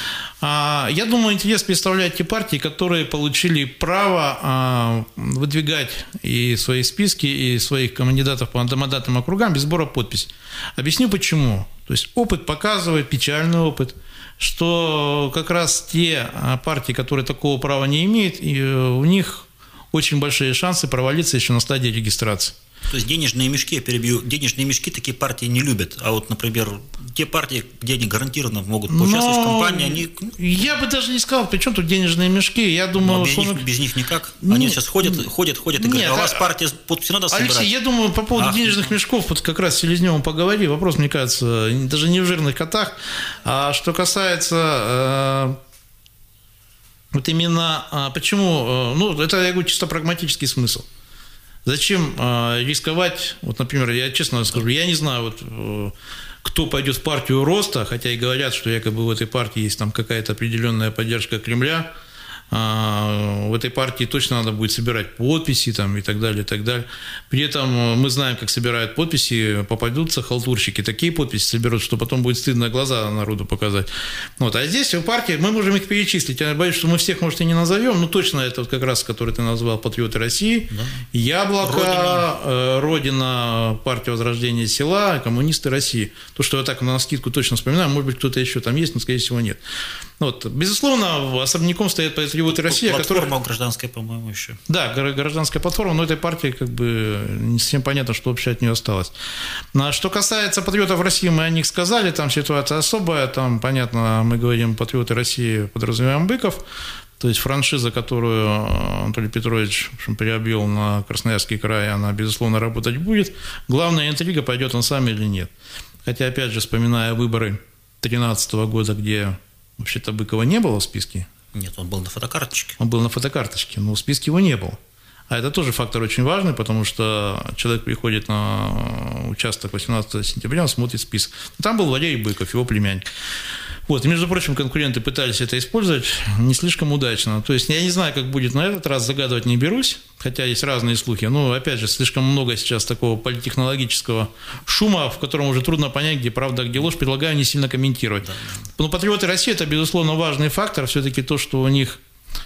Я думаю, интерес представляют те партии, которые получили право выдвигать и свои списки, и своих кандидатов по одномандатным округам без сбора подписей. Объясню почему. То есть опыт показывает, печальный опыт, что как раз те партии, которые такого права не имеют, у них очень большие шансы провалиться еще на стадии регистрации. То есть денежные мешки, я перебью, денежные мешки такие партии не любят, а вот, например, те партии, где они гарантированно могут поучаствовать Но в кампании, они… Я бы даже не сказал, при чем тут денежные мешки, я думаю… Но без, них, без них никак, они ну, сейчас ходят, ходят, ходят и говорят, а у вас партия подписи надо собирать. Алексей, я думаю, по поводу Ах, денежных мешков, вот как раз с Селезневым поговори, вопрос, мне кажется, даже не в жирных котах, а что касается… Вот именно почему, ну, это, я говорю, чисто прагматический смысл. Зачем э, рисковать, вот, например, я честно скажу, я не знаю, вот, э, кто пойдет в партию роста, хотя и говорят, что якобы в этой партии есть там какая-то определенная поддержка Кремля, в этой партии точно надо будет собирать подписи там, и так далее, и так далее. При этом мы знаем, как собирают подписи, попадутся халтурщики, такие подписи соберут, что потом будет стыдно глаза народу показать. Вот. А здесь в партии мы можем их перечислить. Я боюсь, что мы всех, может, и не назовем, но точно это вот как раз, который ты назвал, «Патриоты России», да. «Яблоко», Родина. Родина, партия Возрождения села, коммунисты России. То, что я так на скидку точно вспоминаю, может быть, кто-то еще там есть, но, скорее всего, нет. Вот. Безусловно, особняком стоят «Патриоты России», платформа которая... гражданская, по-моему, еще. Да, гражданская платформа, но этой партии как бы не совсем понятно, что вообще от нее осталось. А что касается «Патриотов России», мы о них сказали, там ситуация особая, там, понятно, мы говорим «Патриоты России», подразумеваем Быков, то есть франшиза, которую Анатолий Петрович, в общем, приобрел на Красноярский край, она, безусловно, работать будет. Главная интрига, пойдет он сам или нет. Хотя, опять же, вспоминая выборы две тысячи тринадцатого года, где вообще-то Быкова не было в списке. Нет, он был на фотокарточке. Он был на фотокарточке, но в списке его не было. А это тоже фактор очень важный, потому что человек приходит на участок восемнадцатого сентября, он смотрит список. Там был Валерий Быков, его племянник. Вот, и, между прочим, конкуренты пытались это использовать не слишком удачно. То есть я не знаю, как будет на этот раз, загадывать не берусь, хотя есть разные слухи. Но, опять же, слишком много сейчас такого политтехнологического шума, в котором уже трудно понять, где правда, где ложь. Предлагаю не сильно комментировать. Да. Но «Патриоты России» – это, безусловно, важный фактор. Все-таки то, что у них,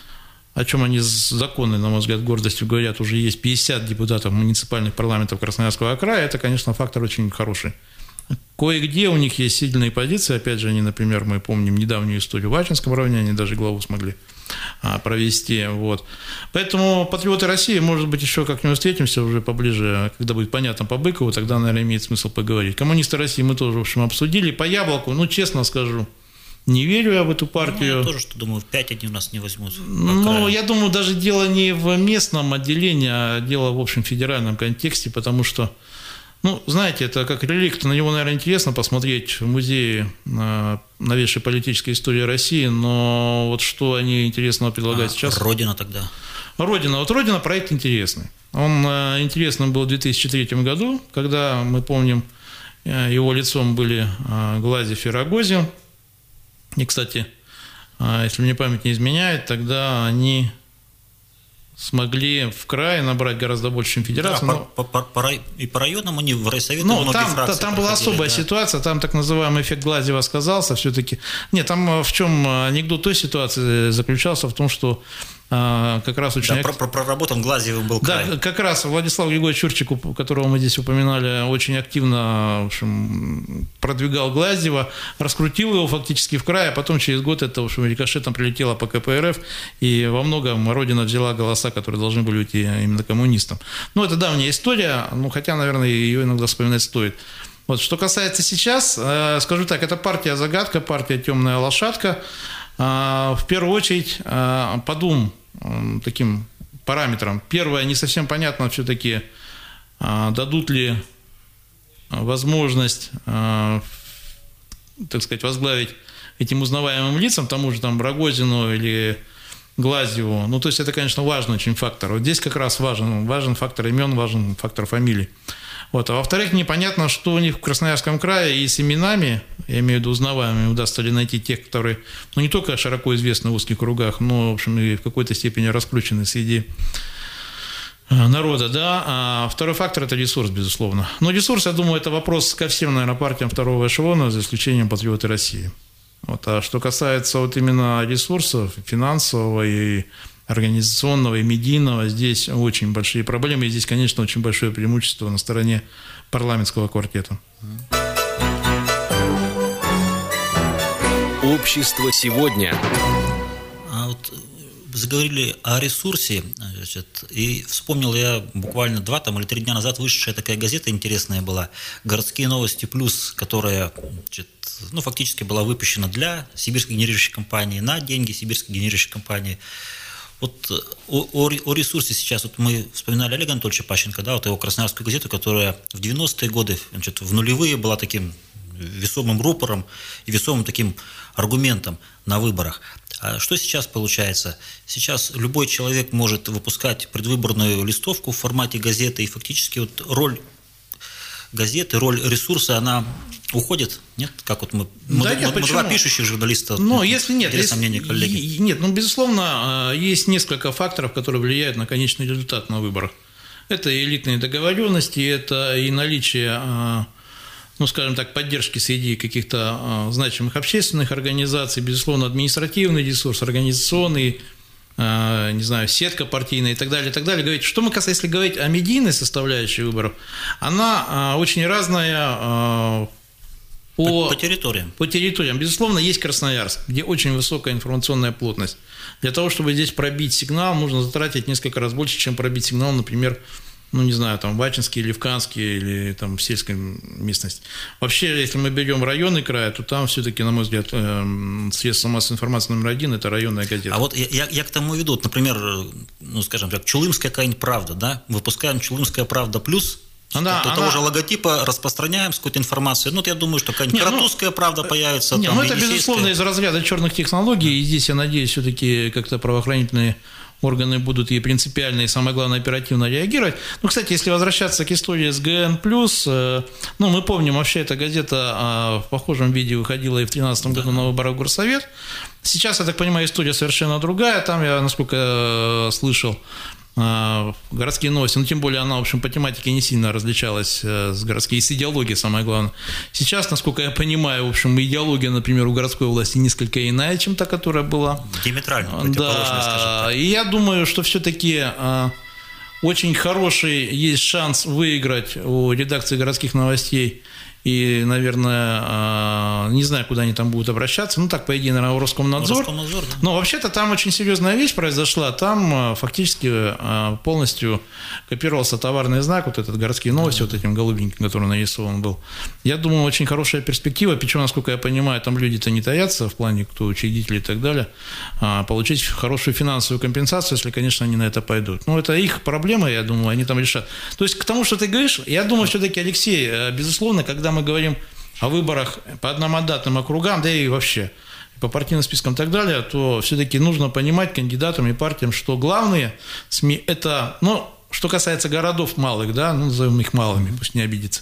о чем они законы, на мой взгляд, гордостью говорят, уже есть пятьдесят депутатов муниципальных парламентов Красноярского края, это, конечно, фактор очень хороший. Кое-где у них есть сильные позиции, опять же, они, например, мы помним недавнюю историю в Ачинском районе, они даже главу смогли а, провести, вот. Поэтому «Патриоты России», может быть, еще как-нибудь встретимся уже поближе, когда будет понятно по Быкову, тогда, наверное, имеет смысл поговорить. «Коммунисты России» мы тоже, в общем, обсудили. По «Яблоку», ну, честно скажу, не верю я в эту партию. Ну, я тоже что думаю, в пять они у нас не возьмут. Ну, я думаю, даже дело не в местном отделении, а дело, в общем, в федеральном контексте, потому что, ну, знаете, это как реликт, на него, наверное, интересно посмотреть в музее новейшей политической истории России, но вот что они интересного предлагают а, сейчас? Родина тогда? Родина. Вот «Родина» проект интересный. Он интересным был в две тысячи третьем году, когда, мы помним, его лицом были Глазьев и Рогозин. И, кстати, если мне память не изменяет, тогда они смогли в крае набрать гораздо больше, чем федерация. Да, но... по, по, по, и по районам они в райсоветы ну, многие там, фракции там была особая да. ситуация, там так называемый эффект Глазьева сказался все-таки. Нет, там в чем анекдот той ситуации заключался в том, что а, как раз очень... Да, про, про, проработан Глазьевым был край. Да, как раз Владислав Григорьевич Чурчик, которого мы здесь упоминали, очень активно, в общем, продвигал Глазьева, раскрутил его фактически в край, а потом через год это, в общем, рикошетом прилетело по ка пэ эр эф, и во многом Родина взяла голоса, которые должны были уйти именно коммунистам. Ну, это давняя история, ну, хотя, наверное, ее иногда вспоминать стоит. Вот, что касается сейчас, э, скажу так, это партия-загадка, партия «Темная лошадка». Э, в первую очередь, э, по двум э, таким параметрам. Первое, не совсем понятно все-таки, э, дадут ли возможность, э, так сказать, возглавить этим узнаваемым лицам, тому же там Рогозину или Глазьеву. Ну, то есть это, конечно, важный очень фактор. Вот здесь как раз важен, важен фактор имен, важен фактор фамилий. Вот. А во-вторых, непонятно, что у них в Красноярском крае и с именами, я имею в виду узнаваемыми, удастся ли найти тех, которые, ну, не только широко известны в узких кругах, но, в общем, и в какой-то степени раскручены среди народа, да. А второй фактор – это ресурс, безусловно. Но ресурс, я думаю, это вопрос ко всем, наверное, партиям второго эшелона, за исключением «Патриоты России». Вот. А что касается вот именно ресурсов финансового и организационного и медийного, здесь очень большие проблемы, и здесь, конечно, очень большое преимущество на стороне парламентского квартета. Общество сегодня. А вот заговорили о ресурсе, значит, и вспомнил я буквально два там, или три дня назад вышедшая такая газета интересная была «Городские новости плюс», которая, значит, ну, фактически была выпущена для сибирской генерирующей компании, на деньги сибирской генерирующей компании. Вот о, о, о ресурсе сейчас, вот мы вспоминали Олега Анатольевича Пащенко, да, вот его красноярскую газету, которая в девяностые годы, значит, в нулевые была таким весомым рупором и весомым таким аргументом на выборах. А что сейчас получается? Сейчас любой человек может выпускать предвыборную листовку в формате газеты, и фактически вот роль газеты, роль ресурса, она уходит? Нет? Как вот мы, мы, да, мы, нет, мы два пишущих журналиста. Ну, если нет, интересно если, мнение коллеги. Нет, ну, безусловно, есть несколько факторов, которые влияют на конечный результат на выборах. Это и элитные договоренности, это и наличие, ну, скажем так, поддержки среди каких-то значимых общественных организаций, безусловно, административный ресурс, организационный, не знаю, сетка партийная и так далее, и так далее. Говорить, что мы касаемо, если говорить о медийной составляющей выборов, она очень разная по, по, по территориям. По территориям. Безусловно, есть Красноярск, где очень высокая информационная плотность. Для того, чтобы здесь пробить сигнал, нужно затратить несколько раз больше, чем пробить сигнал, например, ну, не знаю, там, в Ачинске или в Канске, или там в сельской местности. Вообще, если мы берем районный край, то там все-таки, на мой взгляд, средства массовой информации номер один – это районная газета. А вот я, я к тому веду, например, ну, скажем так, Чулымская какая-нибудь правда, да? Выпускаем Чулымская правда плюс, Она, того она... же логотипа, распространяем с какой-то информацией. Ну, вот я думаю, что какая-нибудь Каратузская ну, правда появится. Не, там, ну, это, безусловно, из разряда черных технологий, и здесь, я надеюсь, все-таки как-то правоохранительные органы будут и принципиально, и, самое главное, оперативно реагировать. Ну, кстати, если возвращаться к истории с ГН+, ну, мы помним, вообще эта газета в похожем виде выходила и в две тысячи тринадцатом году на выборах в Горсовет. Сейчас, я так понимаю, история совершенно другая. Там, я, насколько слышал, городские новости, ну, тем более она, в общем, по тематике не сильно различалась с городской, и с идеологией, самое главное. Сейчас, насколько я понимаю, в общем, идеология, например, у городской власти несколько иная, чем та, которая была. Диаметрально противоположная, да, скажем так. И я думаю, что все-таки очень хороший есть шанс выиграть у редакции городских новостей. И, наверное, не знаю, куда они там будут обращаться. Ну, так, по идее, наверное, в Роскомнадзор. Роскомнадзор, да. Но вообще-то там очень серьезная вещь произошла. Там фактически полностью копировался товарный знак, вот этот городские новости, вот этим голубеньким, который нарисован был. Я думаю, очень хорошая перспектива. Причем, насколько я понимаю, там люди-то не таятся в плане, кто учредители и так далее. Получить хорошую финансовую компенсацию, если, конечно, они на это пойдут. Ну, это их проблема, я думаю, они там решат. То есть, к тому, что ты говоришь, я думаю, все-таки, Алексей, безусловно, когда мы говорим о выборах по одномандатным округам, да и вообще по партийным спискам и так далее, то все-таки нужно понимать кандидатам и партиям, что главные СМИ – это, ну, что касается городов малых, да, ну, назовем их малыми, пусть не обидится,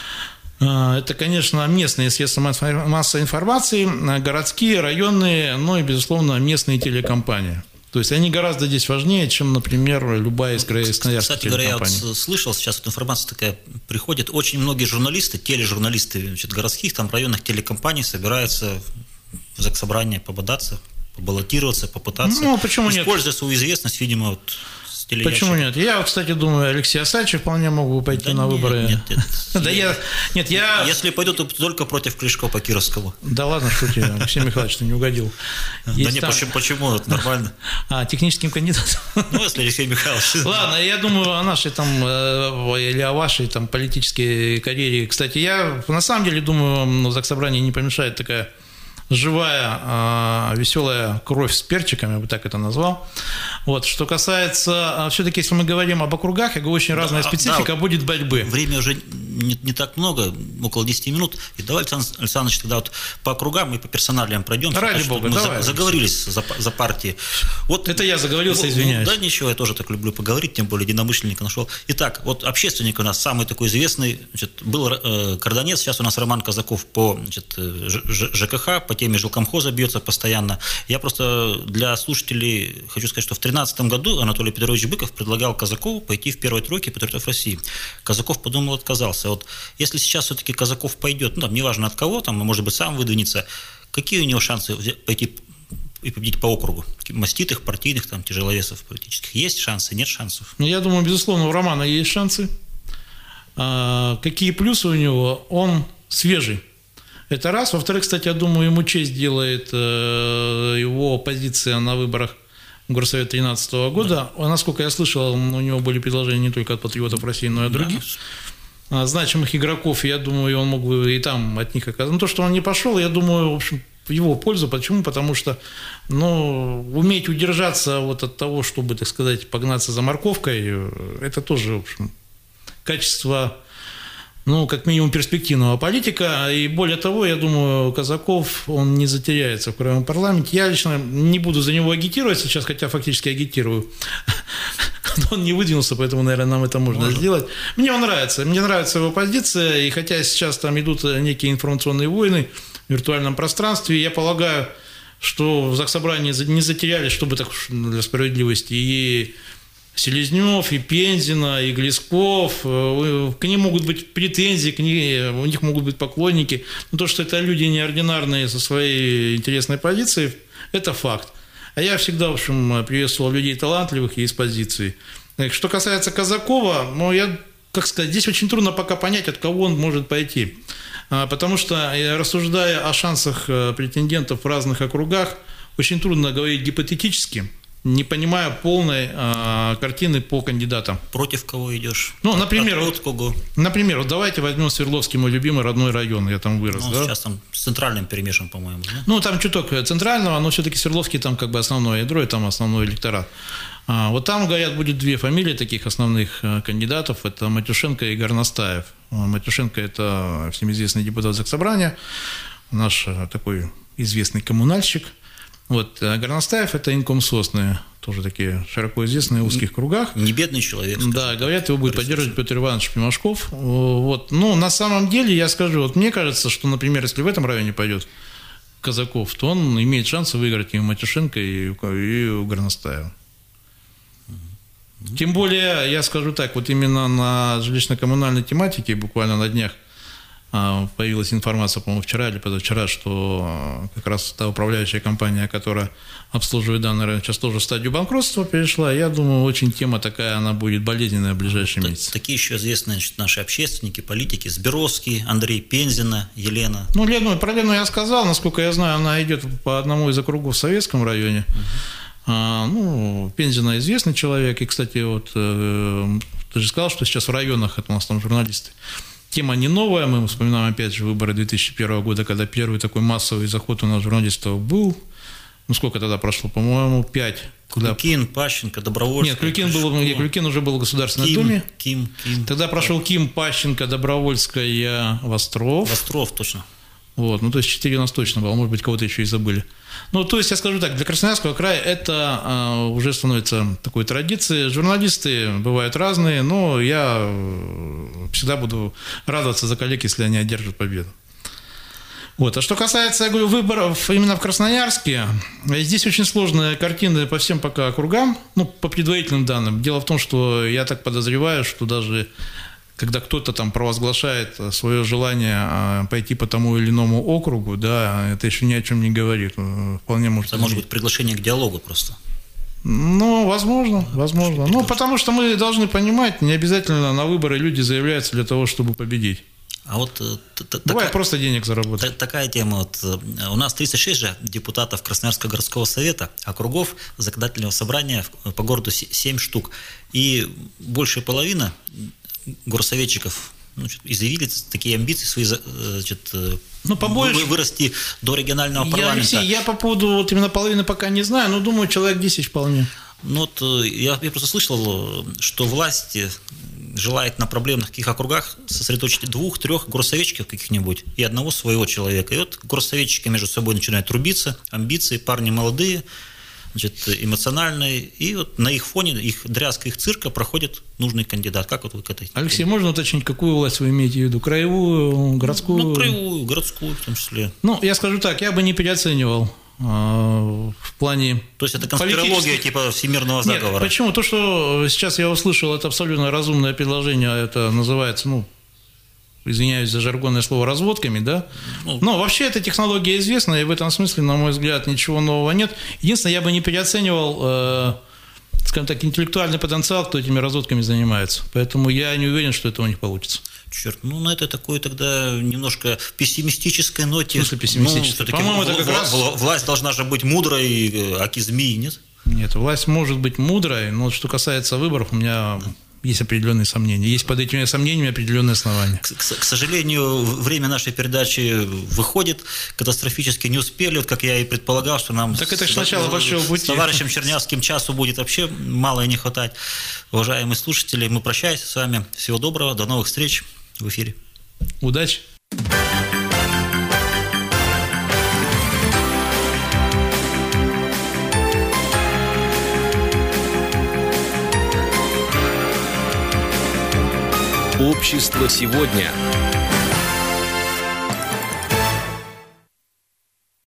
это, конечно, местные средства массовой информации, городские, районные, ну и, безусловно, местные телекомпании. То есть они гораздо здесь важнее, чем, например, любая из красноярских Кстати говоря, я вот слышал, сейчас вот информация такая приходит, очень многие журналисты, тележурналисты, значит, городских, там, районных телекомпаний собираются в заксобрание пободаться, побаллотироваться, попытаться, ну, почему используя нет? свою известность, видимо, вот, с телеящиком. Почему нет? Я, кстати, думаю, Алексей Асачев вполне мог бы пойти да на нет, выборы. Нет, нет. Да я, нет, я... Если пойду, то только против Клишко по Кировскому. Да ладно, что тебе, Алексей Михайлович, ты не угодил. Да не, почему, почему, это нормально. А, техническим кандидатом? Ну, если Алексей Михайлович. Ладно, я думаю о нашей там, или о вашей там политической карьере. Кстати, я на самом деле думаю, в Заксобрании не помешает такая живая, веселая кровь с перчиком, я бы так это назвал. Вот. Что касается, все-таки, если мы говорим об округах, я говорю, очень разная да, специфика да, будет борьбы. Время уже не, не так много, около десяти минут. И давайте, Александр Александрович, тогда вот по округам и по персоналиям пройдемся. Ради бога, мы давай. заговорились за, за партии. Вот, это я заговорился, извиняюсь. Да ничего, я тоже так люблю поговорить, тем более единомышленника нашел. Итак, вот общественник у нас самый такой известный, значит, был э, Карданец, сейчас у нас Роман Казаков по значит, ЖКХ, по теме жилкомхоза бьется постоянно. Я просто для слушателей хочу сказать, что в две тысячи тринадцатом году Анатолий Петрович Быков предлагал Казакову пойти в первой тройке патриотов России. Казаков подумал, отказался. Вот если сейчас все-таки Казаков пойдет, ну, там, неважно от кого, там, может быть, сам выдвинется, какие у него шансы пойти и победить по округу? Маститых, партийных, там, тяжеловесов политических. Есть шансы, нет шансов? Ну, я думаю, безусловно, у Романа есть шансы. А, какие плюсы у него? Он свежий. Это раз. Во-вторых, кстати, я думаю, ему честь делает э, его позиция на выборах в Горсовет две тысячи тринадцатого года. Да. Насколько я слышал, у него были предложения не только от патриотов России, но и от других да. значимых игроков. Я думаю, он мог бы и там от них оказаться. Но то, что он не пошел, я думаю, в общем, в его пользу. Почему? Потому что, ну, уметь удержаться вот от того, чтобы, так сказать, погнаться за морковкой, это тоже, в общем, качество... Ну, как минимум, перспективного политика. И более того, я думаю, Казаков, он не затеряется в краевом парламенте. Я лично не буду за него агитировать сейчас, хотя фактически агитирую. он не выдвинулся, поэтому, наверное, нам это можно, можно сделать. Мне он нравится. Мне нравится его позиция. И хотя сейчас там идут некие информационные войны в виртуальном пространстве, я полагаю, что в Заксобрании не затерялись, чтобы так для справедливости, и Селезнев, и Пензина, и Глесков. К ним могут быть претензии, к ним, у них могут быть поклонники. Но то, что это люди неординарные со своей интересной позицией, это факт. А я всегда, в общем, приветствовал людей талантливых и из позиции. Что касается Казакова, ну, я, как сказать, здесь очень трудно пока понять, от кого он может пойти. Потому что, рассуждая о шансах претендентов в разных округах, очень трудно говорить гипотетически, не понимая полной а, картины по кандидатам. Против кого идешь? Ну, например, от, от кого? Например, вот давайте возьмем Свердловский, мой любимый родной район, я там вырос. Ну, да? Сейчас там с центральным перемешан, по-моему. Да? Ну, там чуток центрального, но все-таки Свердловский там как бы основное ядро, и там основной электорат. А, вот там, говорят, будет две фамилии таких основных кандидатов, это Матюшенко и Горностаев. Матюшенко – это всем известный депутат Заксобрания, наш такой известный коммунальщик. Вот, а Горностаев – это инком Сосны, тоже такие широко известные в узких кругах. Не бедный человек. Да, говорят, его будет поддерживать Петр Иванович Пимашков. Вот. Ну, на самом деле, я скажу, вот мне кажется, что, например, если в этом районе пойдет Казаков, то он имеет шанс выиграть и у Матюшенко, и у Горностаева. Тем более, я скажу так, вот именно на жилищно-коммунальной тематике, буквально на днях, появилась информация, по-моему, вчера или позавчера, что как раз та управляющая компания, которая обслуживает данный район, сейчас тоже в стадию банкротства перешла. Я думаю, очень тема такая, она будет болезненная в ближайшие вот месяцы. Такие еще известные, значит, наши общественники, политики: Сберовский, Андрей Пензина, Елена. Ну, Лену, про Лену я сказал, насколько я знаю, она идет по одному из округов в Советском районе. Угу. А, ну, Пензина известный человек, и, кстати, вот э, ты же сказал, что сейчас в районах, это у нас там журналисты, тема не новая, мы вспоминаем опять же выборы две тысячи первого года, когда первый такой массовый заход у нас журналистов был. Ну, сколько тогда прошло? По-моему, пять. Клюкин, Пащенко, Добровольский. Нет, Клюкин, был, Клюкин уже был в Государственной Ким, Думе. Ким, Ким. Тогда прошел Ким, Пащенко, Добровольская, Востров. Востров, точно. Вот, ну, то есть четыре у нас точно было, может быть, кого-то еще и забыли. Ну, то есть, я скажу так, для Красноярского края это а, уже становится такой традицией. Журналисты бывают разные, но я всегда буду радоваться за коллег, если они одержат победу. Вот. А что касается, я говорю, выборов именно в Красноярске, здесь очень сложная картина по всем пока округам, ну, по предварительным данным. Дело в том, что я так подозреваю, что даже когда кто-то там провозглашает свое желание пойти по тому или иному округу, да, это еще ни о чем не говорит. Вполне может это может быть приглашение к диалогу просто. Ну, возможно, возможно. Ну, потому что мы должны понимать, не обязательно на выборы люди заявляются для того, чтобы победить. А вот бывает такая, просто денег заработать. Такая тема. Вот, у нас тридцать шесть же депутатов Красноярского городского совета, округов законодательного собрания по городу семь штук. И большая половина горсоветчиков, ну, изъявили такие амбиции свои, значит, ну, побольше, вырасти до регионального парламента. Я, Алексей, я по поводу вот именно половины пока не знаю, но думаю, человек десять вполне. Ну, вот я, я просто слышал, что власть желает на проблемных каких округах сосредоточить двух-трех горсоветчиков каких-нибудь и одного своего человека. И вот горсоветчики между собой начинают рубиться, амбиции, парни молодые, значит, эмоциональные, и вот на их фоне, их дрязг, их цирка проходит нужный кандидат. Как вот вы к этой... Алексей, можно уточнить, какую власть вы имеете в виду? Краевую, городскую? Ну, краевую, городскую в том числе. Ну, я скажу так, я бы не переоценивал в плане... То есть это конспирология типа всемирного заговора? Нет, почему? То, что сейчас я услышал, это абсолютно разумное предложение, это называется, ну, извиняюсь за жаргонное слово, разводками, да? Ну, но вообще эта технология известна, и в этом смысле, на мой взгляд, ничего нового нет. Единственное, я бы не переоценивал, э, скажем так, интеллектуальный потенциал, кто этими разводками занимается. Поэтому я не уверен, что это у них получится. Черт, ну на это такой тогда немножко пессимистической ноте. В смысле пессимистической? Ну, по-моему, это как раз... Власть должна же быть мудрой, аки змеи, нет? Нет, власть может быть мудрой, но что касается выборов, у меня... есть определенные сомнения. Есть под этими сомнениями определенные основания. К, к, к сожалению, время нашей передачи выходит катастрофически, не успели, вот как я и предполагал, что нам так это с, начало большого пути. с товарищем Чернявским часу будет вообще мало и не хватать. Уважаемые слушатели, мы прощаемся с вами. Всего доброго, до новых встреч в эфире. Удачи! Общество сегодня.